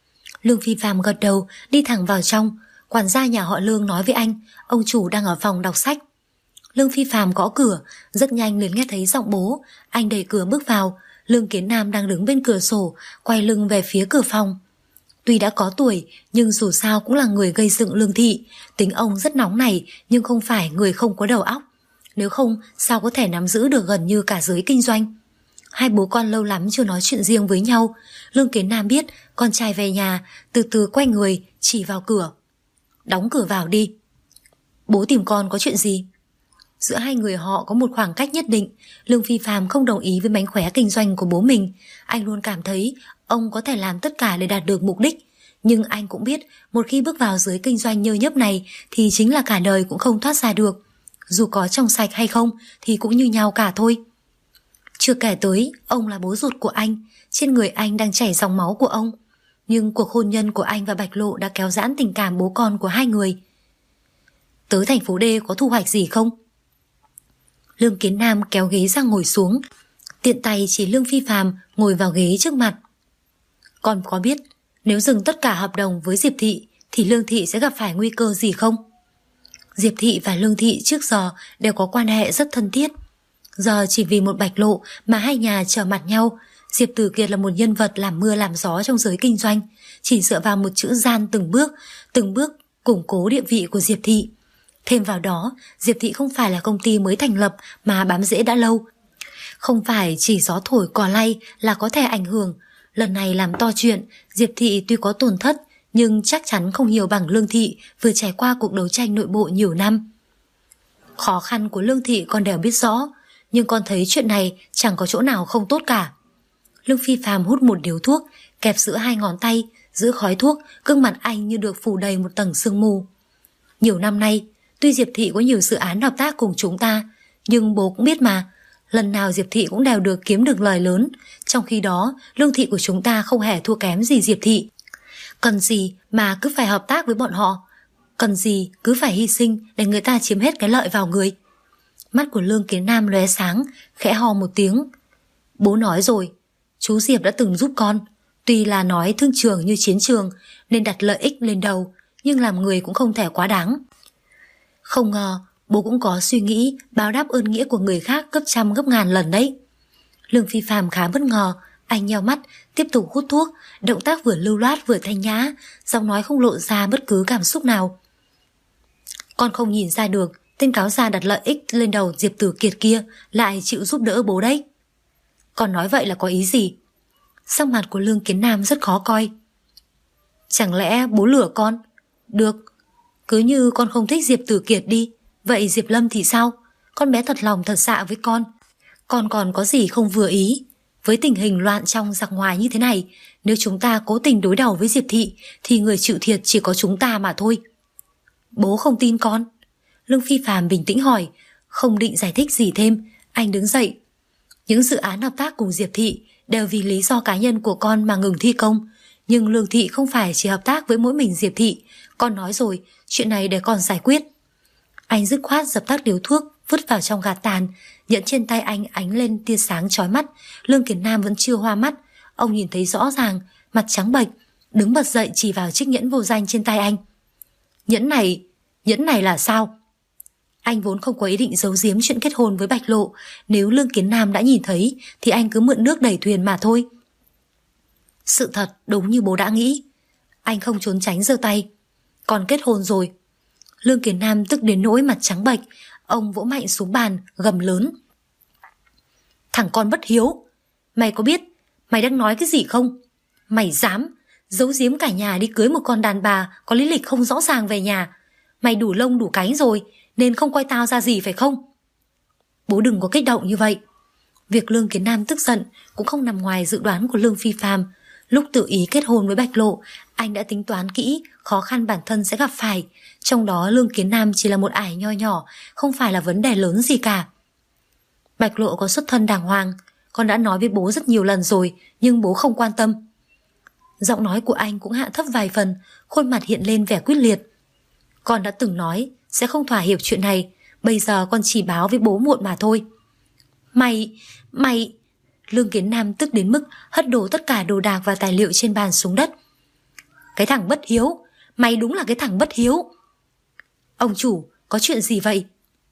S2: Lương Phi Phạm gật đầu, đi thẳng vào trong. Quản gia nhà họ Lương nói với anh, ông chủ đang ở phòng đọc sách. Lương Phi Phạm gõ cửa, rất nhanh liền nghe thấy giọng bố. Anh đẩy cửa bước vào. Lương Kiến Nam đang đứng bên cửa sổ, quay lưng về phía cửa phòng. Tuy đã có tuổi, nhưng dù sao cũng là người gây dựng Lương thị. Tính ông rất nóng nảy, nhưng không phải người không có đầu óc. Nếu không, sao có thể nắm giữ được gần như cả giới kinh doanh. Hai bố con lâu lắm chưa nói chuyện riêng với nhau. Lương Kiến Nam biết con trai về nhà, từ từ quay người, chỉ vào cửa. Đóng cửa vào đi. Bố tìm con có chuyện gì? Giữa hai người họ có một khoảng cách nhất định. Lương Phi Phạm không đồng ý với mánh khóe kinh doanh của bố mình. Anh luôn cảm thấy ông có thể làm tất cả để đạt được mục đích. Nhưng anh cũng biết một khi bước vào giới kinh doanh nhơ nhớp này thì chính là cả đời cũng không thoát ra được. Dù có trong sạch hay không thì cũng như nhau cả thôi. Chưa kể tới ông là bố ruột của anh, trên người anh đang chảy dòng máu của ông. Nhưng cuộc hôn nhân của anh và Bạch Lộ đã kéo giãn tình cảm bố con của hai người. Tới thành phố D có thu hoạch gì không? Lương Kiến Nam kéo ghế ra ngồi xuống, tiện tay chỉ Lương Phi Phạm ngồi vào ghế trước mặt. Con có biết nếu dừng tất cả hợp đồng với Diệp thị thì Lương thị sẽ gặp phải nguy cơ gì không? Diệp thị và Lương thị trước giờ đều có quan hệ rất thân thiết. Giờ chỉ vì một Bạch Lộ mà hai nhà trở mặt nhau. Diệp Tử Kiệt là một nhân vật làm mưa làm gió trong giới kinh doanh, chỉ dựa vào một chữ gian từng bước củng cố địa vị của Diệp thị. Thêm vào đó, Diệp thị không phải là công ty mới thành lập mà bám rễ đã lâu. Không phải chỉ gió thổi cỏ lay là có thể ảnh hưởng. Lần này làm to chuyện, Diệp thị tuy có tổn thất nhưng chắc chắn không nhiều bằng Lương thị vừa trải qua cuộc đấu tranh nội bộ nhiều năm. Khó khăn của Lương thị con đều biết rõ, nhưng con thấy chuyện này chẳng có chỗ nào không tốt cả. Lương Phi Phạm hút một điếu thuốc, kẹp giữa hai ngón tay, giữa khói thuốc, gương mặt anh như được phủ đầy một tầng sương mù. Nhiều năm nay, tuy Diệp thị có nhiều dự án hợp tác cùng chúng ta, nhưng bố cũng biết mà, lần nào Diệp thị cũng đều được kiếm được lời lớn, trong khi đó Lương thị của chúng ta không hề thua kém gì Diệp thị. Cần gì mà cứ phải hợp tác với bọn họ, cần gì cứ phải hy sinh để người ta chiếm hết cái lợi vào người. Mắt của Lương Kiến Nam lóe sáng, khẽ ho một tiếng. Bố nói rồi, chú Diệp đã từng giúp con, tuy là nói thương trường như chiến trường nên đặt lợi ích lên đầu, nhưng làm người cũng không thể quá đáng. Không ngờ bố cũng có suy nghĩ báo đáp ơn nghĩa của người khác gấp trăm gấp ngàn lần đấy. Lương Phi Phạm khá bất ngờ, anh nheo mắt tiếp tục hút thuốc, động tác vừa lưu loát vừa thanh nhã, giọng nói không lộ ra bất cứ cảm xúc nào. Con không nhìn ra được tên cáo già đặt lợi ích lên đầu Diệp Tử Kiệt kia lại chịu giúp đỡ bố đấy. Con nói vậy là có ý gì? Sắc mặt của Lương Kiến Nam rất khó coi. Chẳng lẽ bố lừa con? Được, cứ như con không thích Diệp Tử Kiệt đi, vậy Diệp Lâm thì sao? Con bé thật lòng thật dạ với con còn có gì không vừa ý? Với tình hình loạn trong giặc ngoài như thế này, nếu chúng ta cố tình đối đầu với Diệp thị thì người chịu thiệt chỉ có chúng ta mà thôi. Bố không tin con? Lương Phi Phạm bình tĩnh hỏi, không định giải thích gì thêm. Anh đứng dậy. Những dự án hợp tác cùng Diệp thị đều vì lý do cá nhân của con mà ngừng thi công, nhưng Lương thị không phải chỉ hợp tác với mỗi mình Diệp thị. Con nói rồi, chuyện này để con giải quyết. Anh dứt khoát dập tắt điếu thuốc, vứt vào trong gạt tàn. Nhẫn trên tay anh ánh lên tia sáng chói mắt. Lương Kiến Nam vẫn chưa hoa mắt. Ông nhìn thấy rõ ràng, mặt trắng bệch, đứng bật dậy chỉ vào chiếc nhẫn vô danh trên tay anh. Nhẫn này là sao? Anh vốn không có ý định giấu giếm chuyện kết hôn với Bạch Lộ. Nếu Lương Kiến Nam đã nhìn thấy thì anh cứ mượn nước đẩy thuyền mà thôi. Sự thật đúng như bố đã nghĩ. Anh không trốn tránh giơ tay. Con kết hôn rồi. Lương Kiến Nam tức đến nỗi mặt trắng bệch. Ông vỗ mạnh xuống bàn, gầm lớn. Thằng con bất hiếu, mày có biết mày đang nói cái gì không? Mày dám giấu giếm cả nhà đi cưới một con đàn bà có lý lịch không rõ ràng về nhà. Mày đủ lông đủ cánh rồi nên không coi tao ra gì phải không? Bố đừng có kích động như vậy. Việc Lương Kiến Nam tức giận cũng không nằm ngoài dự đoán của Lương Phi Phạm. Lúc tự ý kết hôn với Bạch Lộ, anh đã tính toán kỹ khó khăn bản thân sẽ gặp phải. Trong đó Lương Kiến Nam chỉ là một ải nho nhỏ, không phải là vấn đề lớn gì cả. Bạch Lộ có xuất thân đàng hoàng, con đã nói với bố rất nhiều lần rồi, nhưng bố không quan tâm. Giọng nói của anh cũng hạ thấp vài phần, khuôn mặt hiện lên vẻ quyết liệt. Con đã từng nói sẽ không thỏa hiệp chuyện này, bây giờ con chỉ báo với bố muộn mà thôi. Mày... Lương Kiến Nam tức đến mức hất đổ tất cả đồ đạc và tài liệu trên bàn xuống đất. Cái thằng bất hiếu, mày đúng là cái thằng bất hiếu. Ông chủ, có chuyện gì vậy?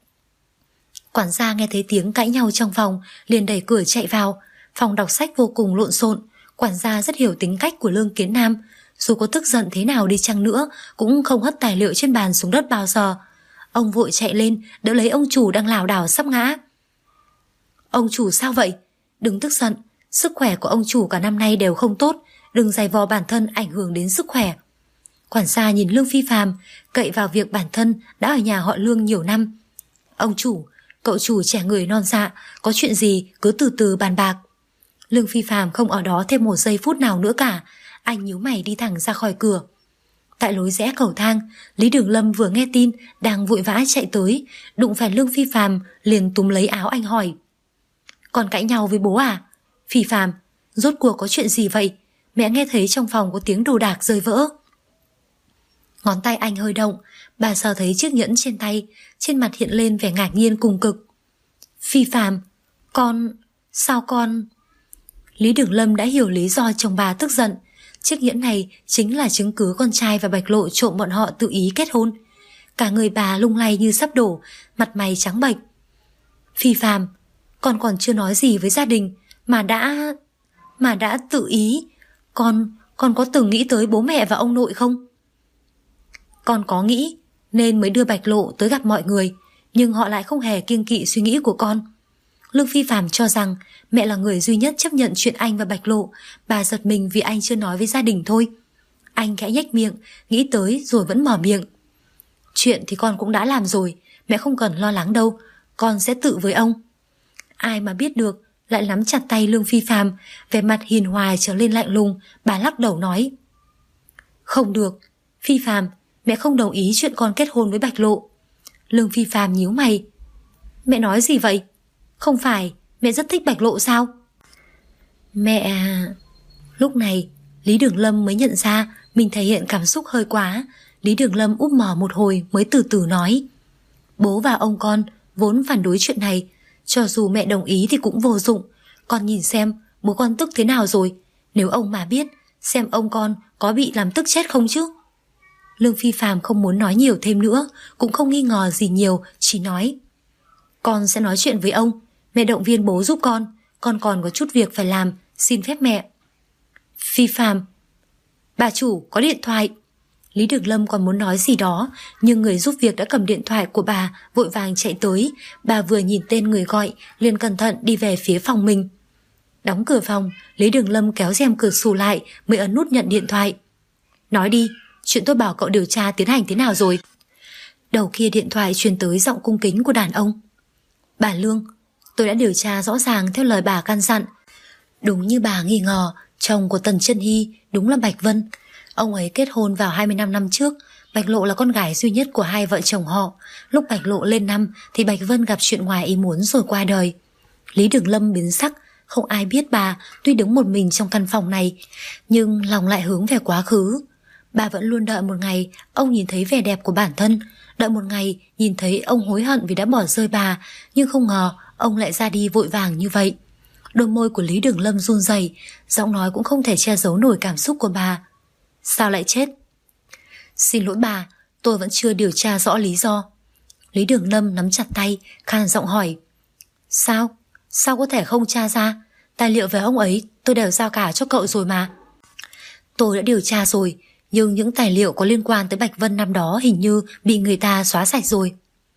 S2: Quản gia nghe thấy tiếng cãi nhau trong phòng, liền đẩy cửa chạy vào. Phòng đọc sách vô cùng lộn xộn. Quản gia rất hiểu tính cách của Lương Kiến Nam, dù có tức giận thế nào đi chăng nữa cũng không hất tài liệu trên bàn xuống đất bao giờ. Ông vội chạy lên đỡ lấy ông chủ đang lảo đảo sắp ngã. Ông chủ sao vậy? Đừng tức giận, sức khỏe của ông chủ cả năm nay đều không tốt, đừng giày vò bản thân ảnh hưởng đến sức khỏe. Quản gia nhìn Lương Phi Phàm, cậy vào việc bản thân đã ở nhà họ Lương nhiều năm. Ông chủ, cậu chủ trẻ người non dạ, có chuyện gì cứ từ từ bàn bạc. Lương Phi Phàm không ở đó thêm một giây phút nào nữa cả, anh nhíu mày đi thẳng ra khỏi cửa. Tại lối rẽ cầu thang, Lý Đường Lâm vừa nghe tin đang vội vã chạy tới, đụng phải Lương Phi Phàm liền túm lấy áo anh hỏi: Con cãi nhau với bố à? Phi Phàm, rốt cuộc có chuyện gì vậy? Mẹ nghe thấy trong phòng có tiếng đồ đạc rơi vỡ. Ngón tay anh hơi động, bà sờ thấy chiếc nhẫn trên tay, trên mặt hiện lên vẻ ngạc nhiên cùng cực. Phi Phàm, sao con... Lý Đường Lâm đã hiểu lý do chồng bà tức giận. Chiếc nhẫn này chính là chứng cứ con trai và Bạch Lộ trộm bọn họ tự ý kết hôn. Cả người bà lung lay như sắp đổ, mặt mày trắng bệch. Phi Phàm, con còn chưa nói gì với gia đình mà đã tự ý. Con có từng nghĩ tới bố mẹ và ông nội không? Con có nghĩ nên mới đưa Bạch Lộ tới gặp mọi người, nhưng họ lại không hề kiêng kỵ suy nghĩ của con. Lương Phi Phàm cho rằng mẹ là người duy nhất chấp nhận chuyện anh và Bạch Lộ. Bà giật mình vì anh chưa nói với gia đình thôi. Anh khẽ nhếch miệng, nghĩ tới rồi vẫn mở miệng. Chuyện thì con cũng đã làm rồi, mẹ không cần lo lắng đâu, con sẽ tự với ông. Ai mà biết được, lại nắm chặt tay Lương Phi Phàm, vẻ mặt hiền hòa trở lên lạnh lùng. Bà lắc đầu nói: Không được, Phi Phàm, mẹ không đồng ý chuyện con kết hôn với Bạch Lộ. Lương Phi Phàm nhíu mày. Mẹ nói gì vậy? Không phải mẹ rất thích Bạch Lộ sao? Mẹ... Lúc này Lý Đường Lâm mới nhận ra mình thể hiện cảm xúc hơi quá. Lý Đường Lâm úp mở một hồi mới từ từ nói: Bố và ông con vốn phản đối chuyện này, cho dù mẹ đồng ý thì cũng vô dụng. Con nhìn xem bố con tức thế nào rồi, nếu ông mà biết, xem ông con có bị làm tức chết không chứ. Lương Phi Phàm không muốn nói nhiều thêm nữa, cũng không nghi ngờ gì nhiều, chỉ nói: Con sẽ nói chuyện với ông, mẹ động viên bố giúp con còn có chút việc phải làm, xin phép mẹ. Phi Phàm, bà chủ có điện thoại. Lý Đường Lâm còn muốn nói gì đó, nhưng người giúp việc đã cầm điện thoại của bà, vội vàng chạy tới. Bà vừa nhìn tên người gọi liền cẩn thận đi về phía phòng mình. Đóng cửa phòng, Lý Đường Lâm kéo rèm cửa sổ lại mới ấn nút nhận điện thoại. Nói đi, chuyện tôi bảo cậu điều tra tiến hành thế nào rồi? Đầu kia điện thoại truyền tới giọng cung kính của đàn ông. Bà Lương, tôi đã điều tra rõ ràng theo lời bà căn dặn. Đúng như bà nghi ngờ, chồng của Tần Chân Hy đúng là Bạch Vân. Ông ấy kết hôn vào 25 năm trước. Bạch Lộ là con gái duy nhất của hai vợ chồng họ. Lúc Bạch Lộ lên năm thì Bạch Vân gặp chuyện ngoài ý muốn rồi qua đời. Lý Đường Lâm biến sắc. Không ai biết bà tuy đứng một mình trong căn phòng này, nhưng lòng lại hướng về quá khứ. Bà vẫn luôn đợi một ngày ông nhìn thấy vẻ đẹp của bản thân, đợi một ngày nhìn thấy ông hối hận vì đã bỏ rơi bà, nhưng không ngờ ông lại ra đi vội vàng như vậy. Đôi môi của Lý Đường Lâm run rẩy, giọng nói cũng không thể che giấu nổi cảm xúc của bà. Sao lại chết? Xin lỗi bà, tôi vẫn chưa điều tra rõ lý do. Lý Đường Lâm nắm chặt tay, khan giọng hỏi. Sao? Sao có thể không tra ra? Tài liệu về ông ấy tôi đều giao cả cho cậu rồi mà. Tôi đã điều tra rồi, nhưng những tài liệu có liên quan tới Bạch Vân năm đó hình như bị người ta xóa sạch rồi.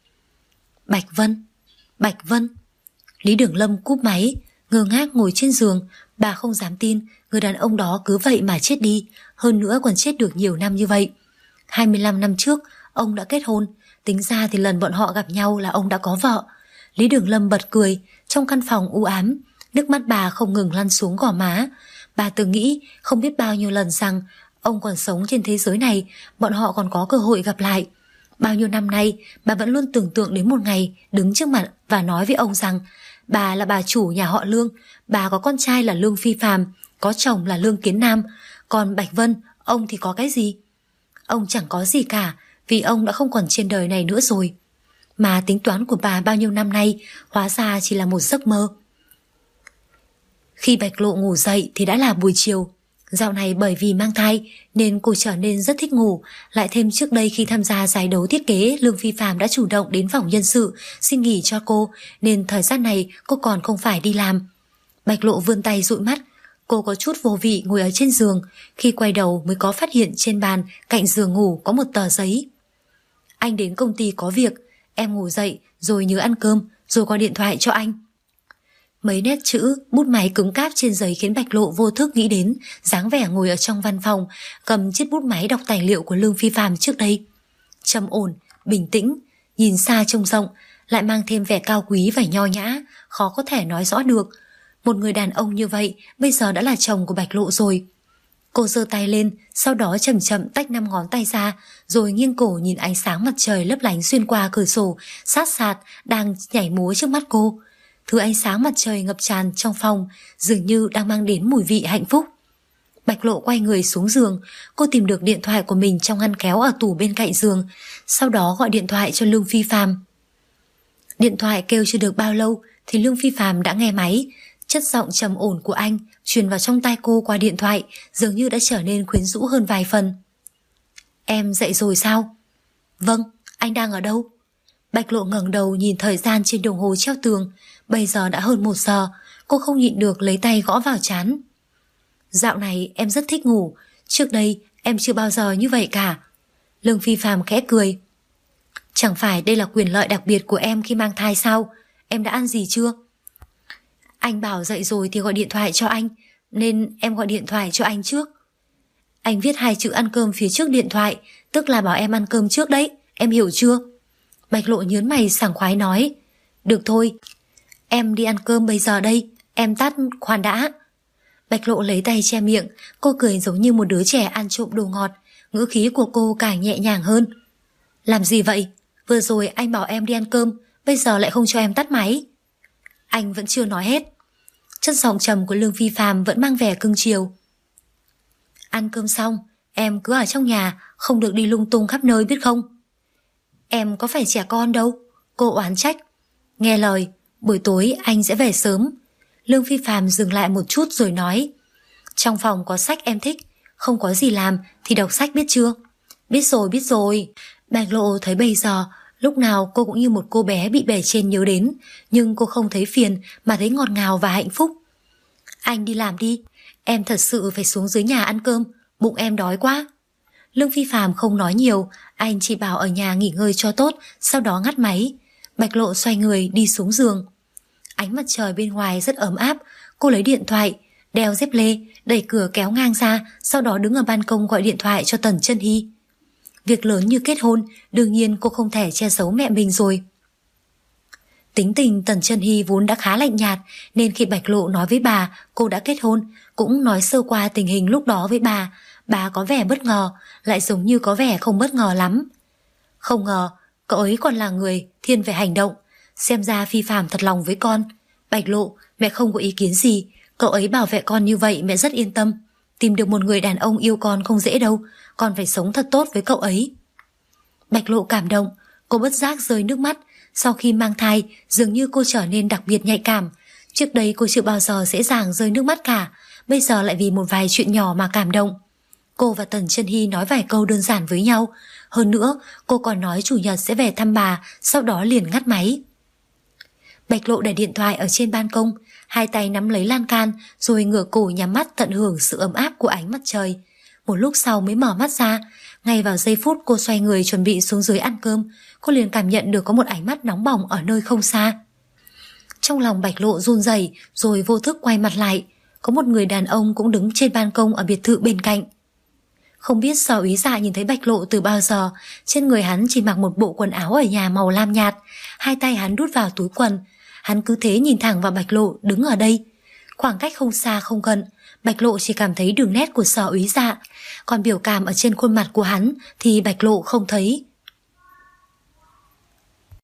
S2: Bạch Vân? Bạch Vân? Lý Đường Lâm cúp máy, ngơ ngác ngồi trên giường. Bà không dám tin người đàn ông đó cứ vậy mà chết đi, hơn nữa còn chết được nhiều năm như vậy. 25 năm trước ông đã kết hôn, tính ra thì lần bọn họ gặp nhau là ông đã có vợ. Lý Đường Lâm bật cười. Trong căn phòng u ám, nước mắt bà không ngừng lăn xuống gò má. Bà từng nghĩ không biết bao nhiêu lần rằng ông còn sống trên thế giới này, bọn họ còn có cơ hội gặp lại. Bao nhiêu năm nay bà vẫn luôn tưởng tượng đến một ngày đứng trước mặt và nói với ông rằng bà là bà chủ nhà họ Lương, bà có con trai là Lương Phi Phàm, có chồng là Lương Kiến Nam, còn Bạch Vân, ông thì có cái gì? Ông chẳng có gì cả, vì ông đã không còn trên đời này nữa rồi. Mà tính toán của bà bao nhiêu năm nay hóa ra chỉ là một giấc mơ. Khi Bạch Lộ ngủ dậy thì đã là buổi chiều. Dạo này bởi vì mang thai nên cô trở nên rất thích ngủ, lại thêm trước đây khi tham gia giải đấu thiết kế, Lương Phi Phạm đã chủ động đến phòng nhân sự xin nghỉ cho cô, nên thời gian này cô còn không phải đi làm. Bạch Lộ vươn tay dụi mắt, cô có chút vô vị ngồi ở trên giường, khi quay đầu mới có phát hiện trên bàn cạnh giường ngủ có một tờ giấy. Anh đến công ty có việc, em ngủ dậy rồi nhớ ăn cơm rồi gọi điện thoại cho anh. Mấy nét chữ, bút máy cứng cáp trên giấy khiến Bạch Lộ vô thức nghĩ đến dáng vẻ ngồi ở trong văn phòng, cầm chiếc bút máy đọc tài liệu của Lương Phi Phạm trước đây. Trầm ổn, bình tĩnh, nhìn xa trông rộng, lại mang thêm vẻ cao quý và nho nhã, khó có thể nói rõ được. Một người đàn ông như vậy bây giờ đã là chồng của Bạch Lộ rồi. Cô giơ tay lên, sau đó chậm chậm tách 5 ngón tay ra, rồi nghiêng cổ nhìn ánh sáng mặt trời lấp lánh xuyên qua cửa sổ, sát sạt đang nhảy múa trước mắt cô. Thứ ánh sáng mặt trời ngập tràn trong phòng, dường như đang mang đến mùi vị hạnh phúc. Bạch Lộ quay người xuống giường, cô tìm được điện thoại của mình trong ngăn kéo ở tủ bên cạnh giường, sau đó gọi điện thoại cho Lương Phi Phạm. Điện thoại kêu chưa được bao lâu thì Lương Phi Phạm đã nghe máy. Chất giọng trầm ổn của anh truyền vào trong tai cô qua điện thoại, dường như đã trở nên quyến rũ hơn vài phần. Em dậy rồi sao? Vâng, anh đang ở đâu? Bạch Lộ ngẩng đầu nhìn thời gian trên đồng hồ treo tường, bây giờ đã hơn 1 giờ, cô không nhịn được lấy tay gõ vào trán. Dạo này em rất thích ngủ, trước đây em chưa bao giờ như vậy cả. Lương Phi Phạm khẽ cười. Chẳng phải đây là quyền lợi đặc biệt của em khi mang thai sao? Em đã ăn gì chưa? Anh bảo dậy rồi thì gọi điện thoại cho anh, nên em gọi điện thoại cho anh trước. Anh viết 2 chữ ăn cơm phía trước điện thoại, tức là bảo em ăn cơm trước đấy, em hiểu chưa? Bạch Lộ nhớn mày sảng khoái nói. Được thôi, em đi ăn cơm bây giờ đây, em tắt khoan đã. Bạch Lộ lấy tay che miệng, cô cười giống như một đứa trẻ ăn trộm đồ ngọt, ngữ khí của cô càng nhẹ nhàng hơn. Làm gì vậy? Vừa rồi anh bảo em đi ăn cơm, bây giờ lại không cho em tắt máy. Anh vẫn chưa nói hết. Chất giọng trầm của Lương Phi Phạm vẫn mang vẻ cưng chiều. Ăn cơm xong, em cứ ở trong nhà, không được đi lung tung khắp nơi biết không? Em có phải trẻ con đâu, cô oán trách. Nghe lời, buổi tối anh sẽ về sớm. Lương Phi Phạm dừng lại một chút rồi nói. Trong phòng có sách em thích, không có gì làm thì đọc sách biết chưa? Biết rồi. Bạch Lộ thấy bây giờ lúc nào cô cũng như một cô bé bị bề trên nhớ đến, nhưng cô không thấy phiền mà thấy ngọt ngào và hạnh phúc. Anh đi làm đi, em thật sự phải xuống dưới nhà ăn cơm, bụng em đói quá. Lương Phi Phạm không nói nhiều, anh chỉ bảo ở nhà nghỉ ngơi cho tốt, sau đó ngắt máy. Bạch Lộ xoay người đi xuống giường. Ánh mặt trời bên ngoài rất ấm áp, cô lấy điện thoại, đeo dép lê, đẩy cửa kéo ngang ra, sau đó đứng ở ban công gọi điện thoại cho Tần Chân Hy. Việc lớn như kết hôn, đương nhiên cô không thể che giấu mẹ mình rồi. Tính tình Tần Chân Hy vốn đã khá lạnh nhạt, nên khi Bạch Lộ nói với bà cô đã kết hôn, cũng nói sơ qua tình hình lúc đó với bà có vẻ bất ngờ, lại giống như có vẻ không bất ngờ lắm. Không ngờ, cậu ấy còn là người thiên về hành động, xem ra Phi Phạm thật lòng với con. Bạch Lộ, mẹ không có ý kiến gì, cậu ấy bảo vệ con như vậy mẹ rất yên tâm. Tìm được một người đàn ông yêu con không dễ đâu, con phải sống thật tốt với cậu ấy. Bạch Lộ cảm động, cô bất giác rơi nước mắt. Sau khi mang thai, dường như cô trở nên đặc biệt nhạy cảm. Trước đây cô chưa bao giờ dễ dàng rơi nước mắt cả, bây giờ lại vì một vài chuyện nhỏ mà cảm động. Cô và Tần Chân Hy nói vài câu đơn giản với nhau. Hơn nữa, cô còn nói chủ nhật sẽ về thăm bà, sau đó liền ngắt máy. Bạch Lộ để điện thoại ở trên ban công, hai tay nắm lấy lan can, rồi ngửa cổ nhắm mắt tận hưởng sự ấm áp của ánh mặt trời. Một lúc sau mới mở mắt ra. Ngay vào giây phút cô xoay người chuẩn bị xuống dưới ăn cơm, cô liền cảm nhận được có một ánh mắt nóng bỏng ở nơi không xa. Trong lòng Bạch Lộ run rẩy, rồi vô thức quay mặt lại. Có một người đàn ông cũng đứng trên ban công ở biệt thự bên cạnh. Không biết Sở Úy Dạ nhìn thấy Bạch Lộ từ bao giờ, trên người hắn chỉ mặc một bộ quần áo ở nhà màu lam nhạt, hai tay hắn đút vào túi quần. Hắn cứ thế nhìn thẳng vào Bạch Lộ đứng ở đây. Khoảng cách không xa không gần, Bạch Lộ chỉ cảm thấy đường nét của Sở Úy Dạ, còn biểu cảm ở trên khuôn mặt của hắn thì Bạch Lộ không thấy.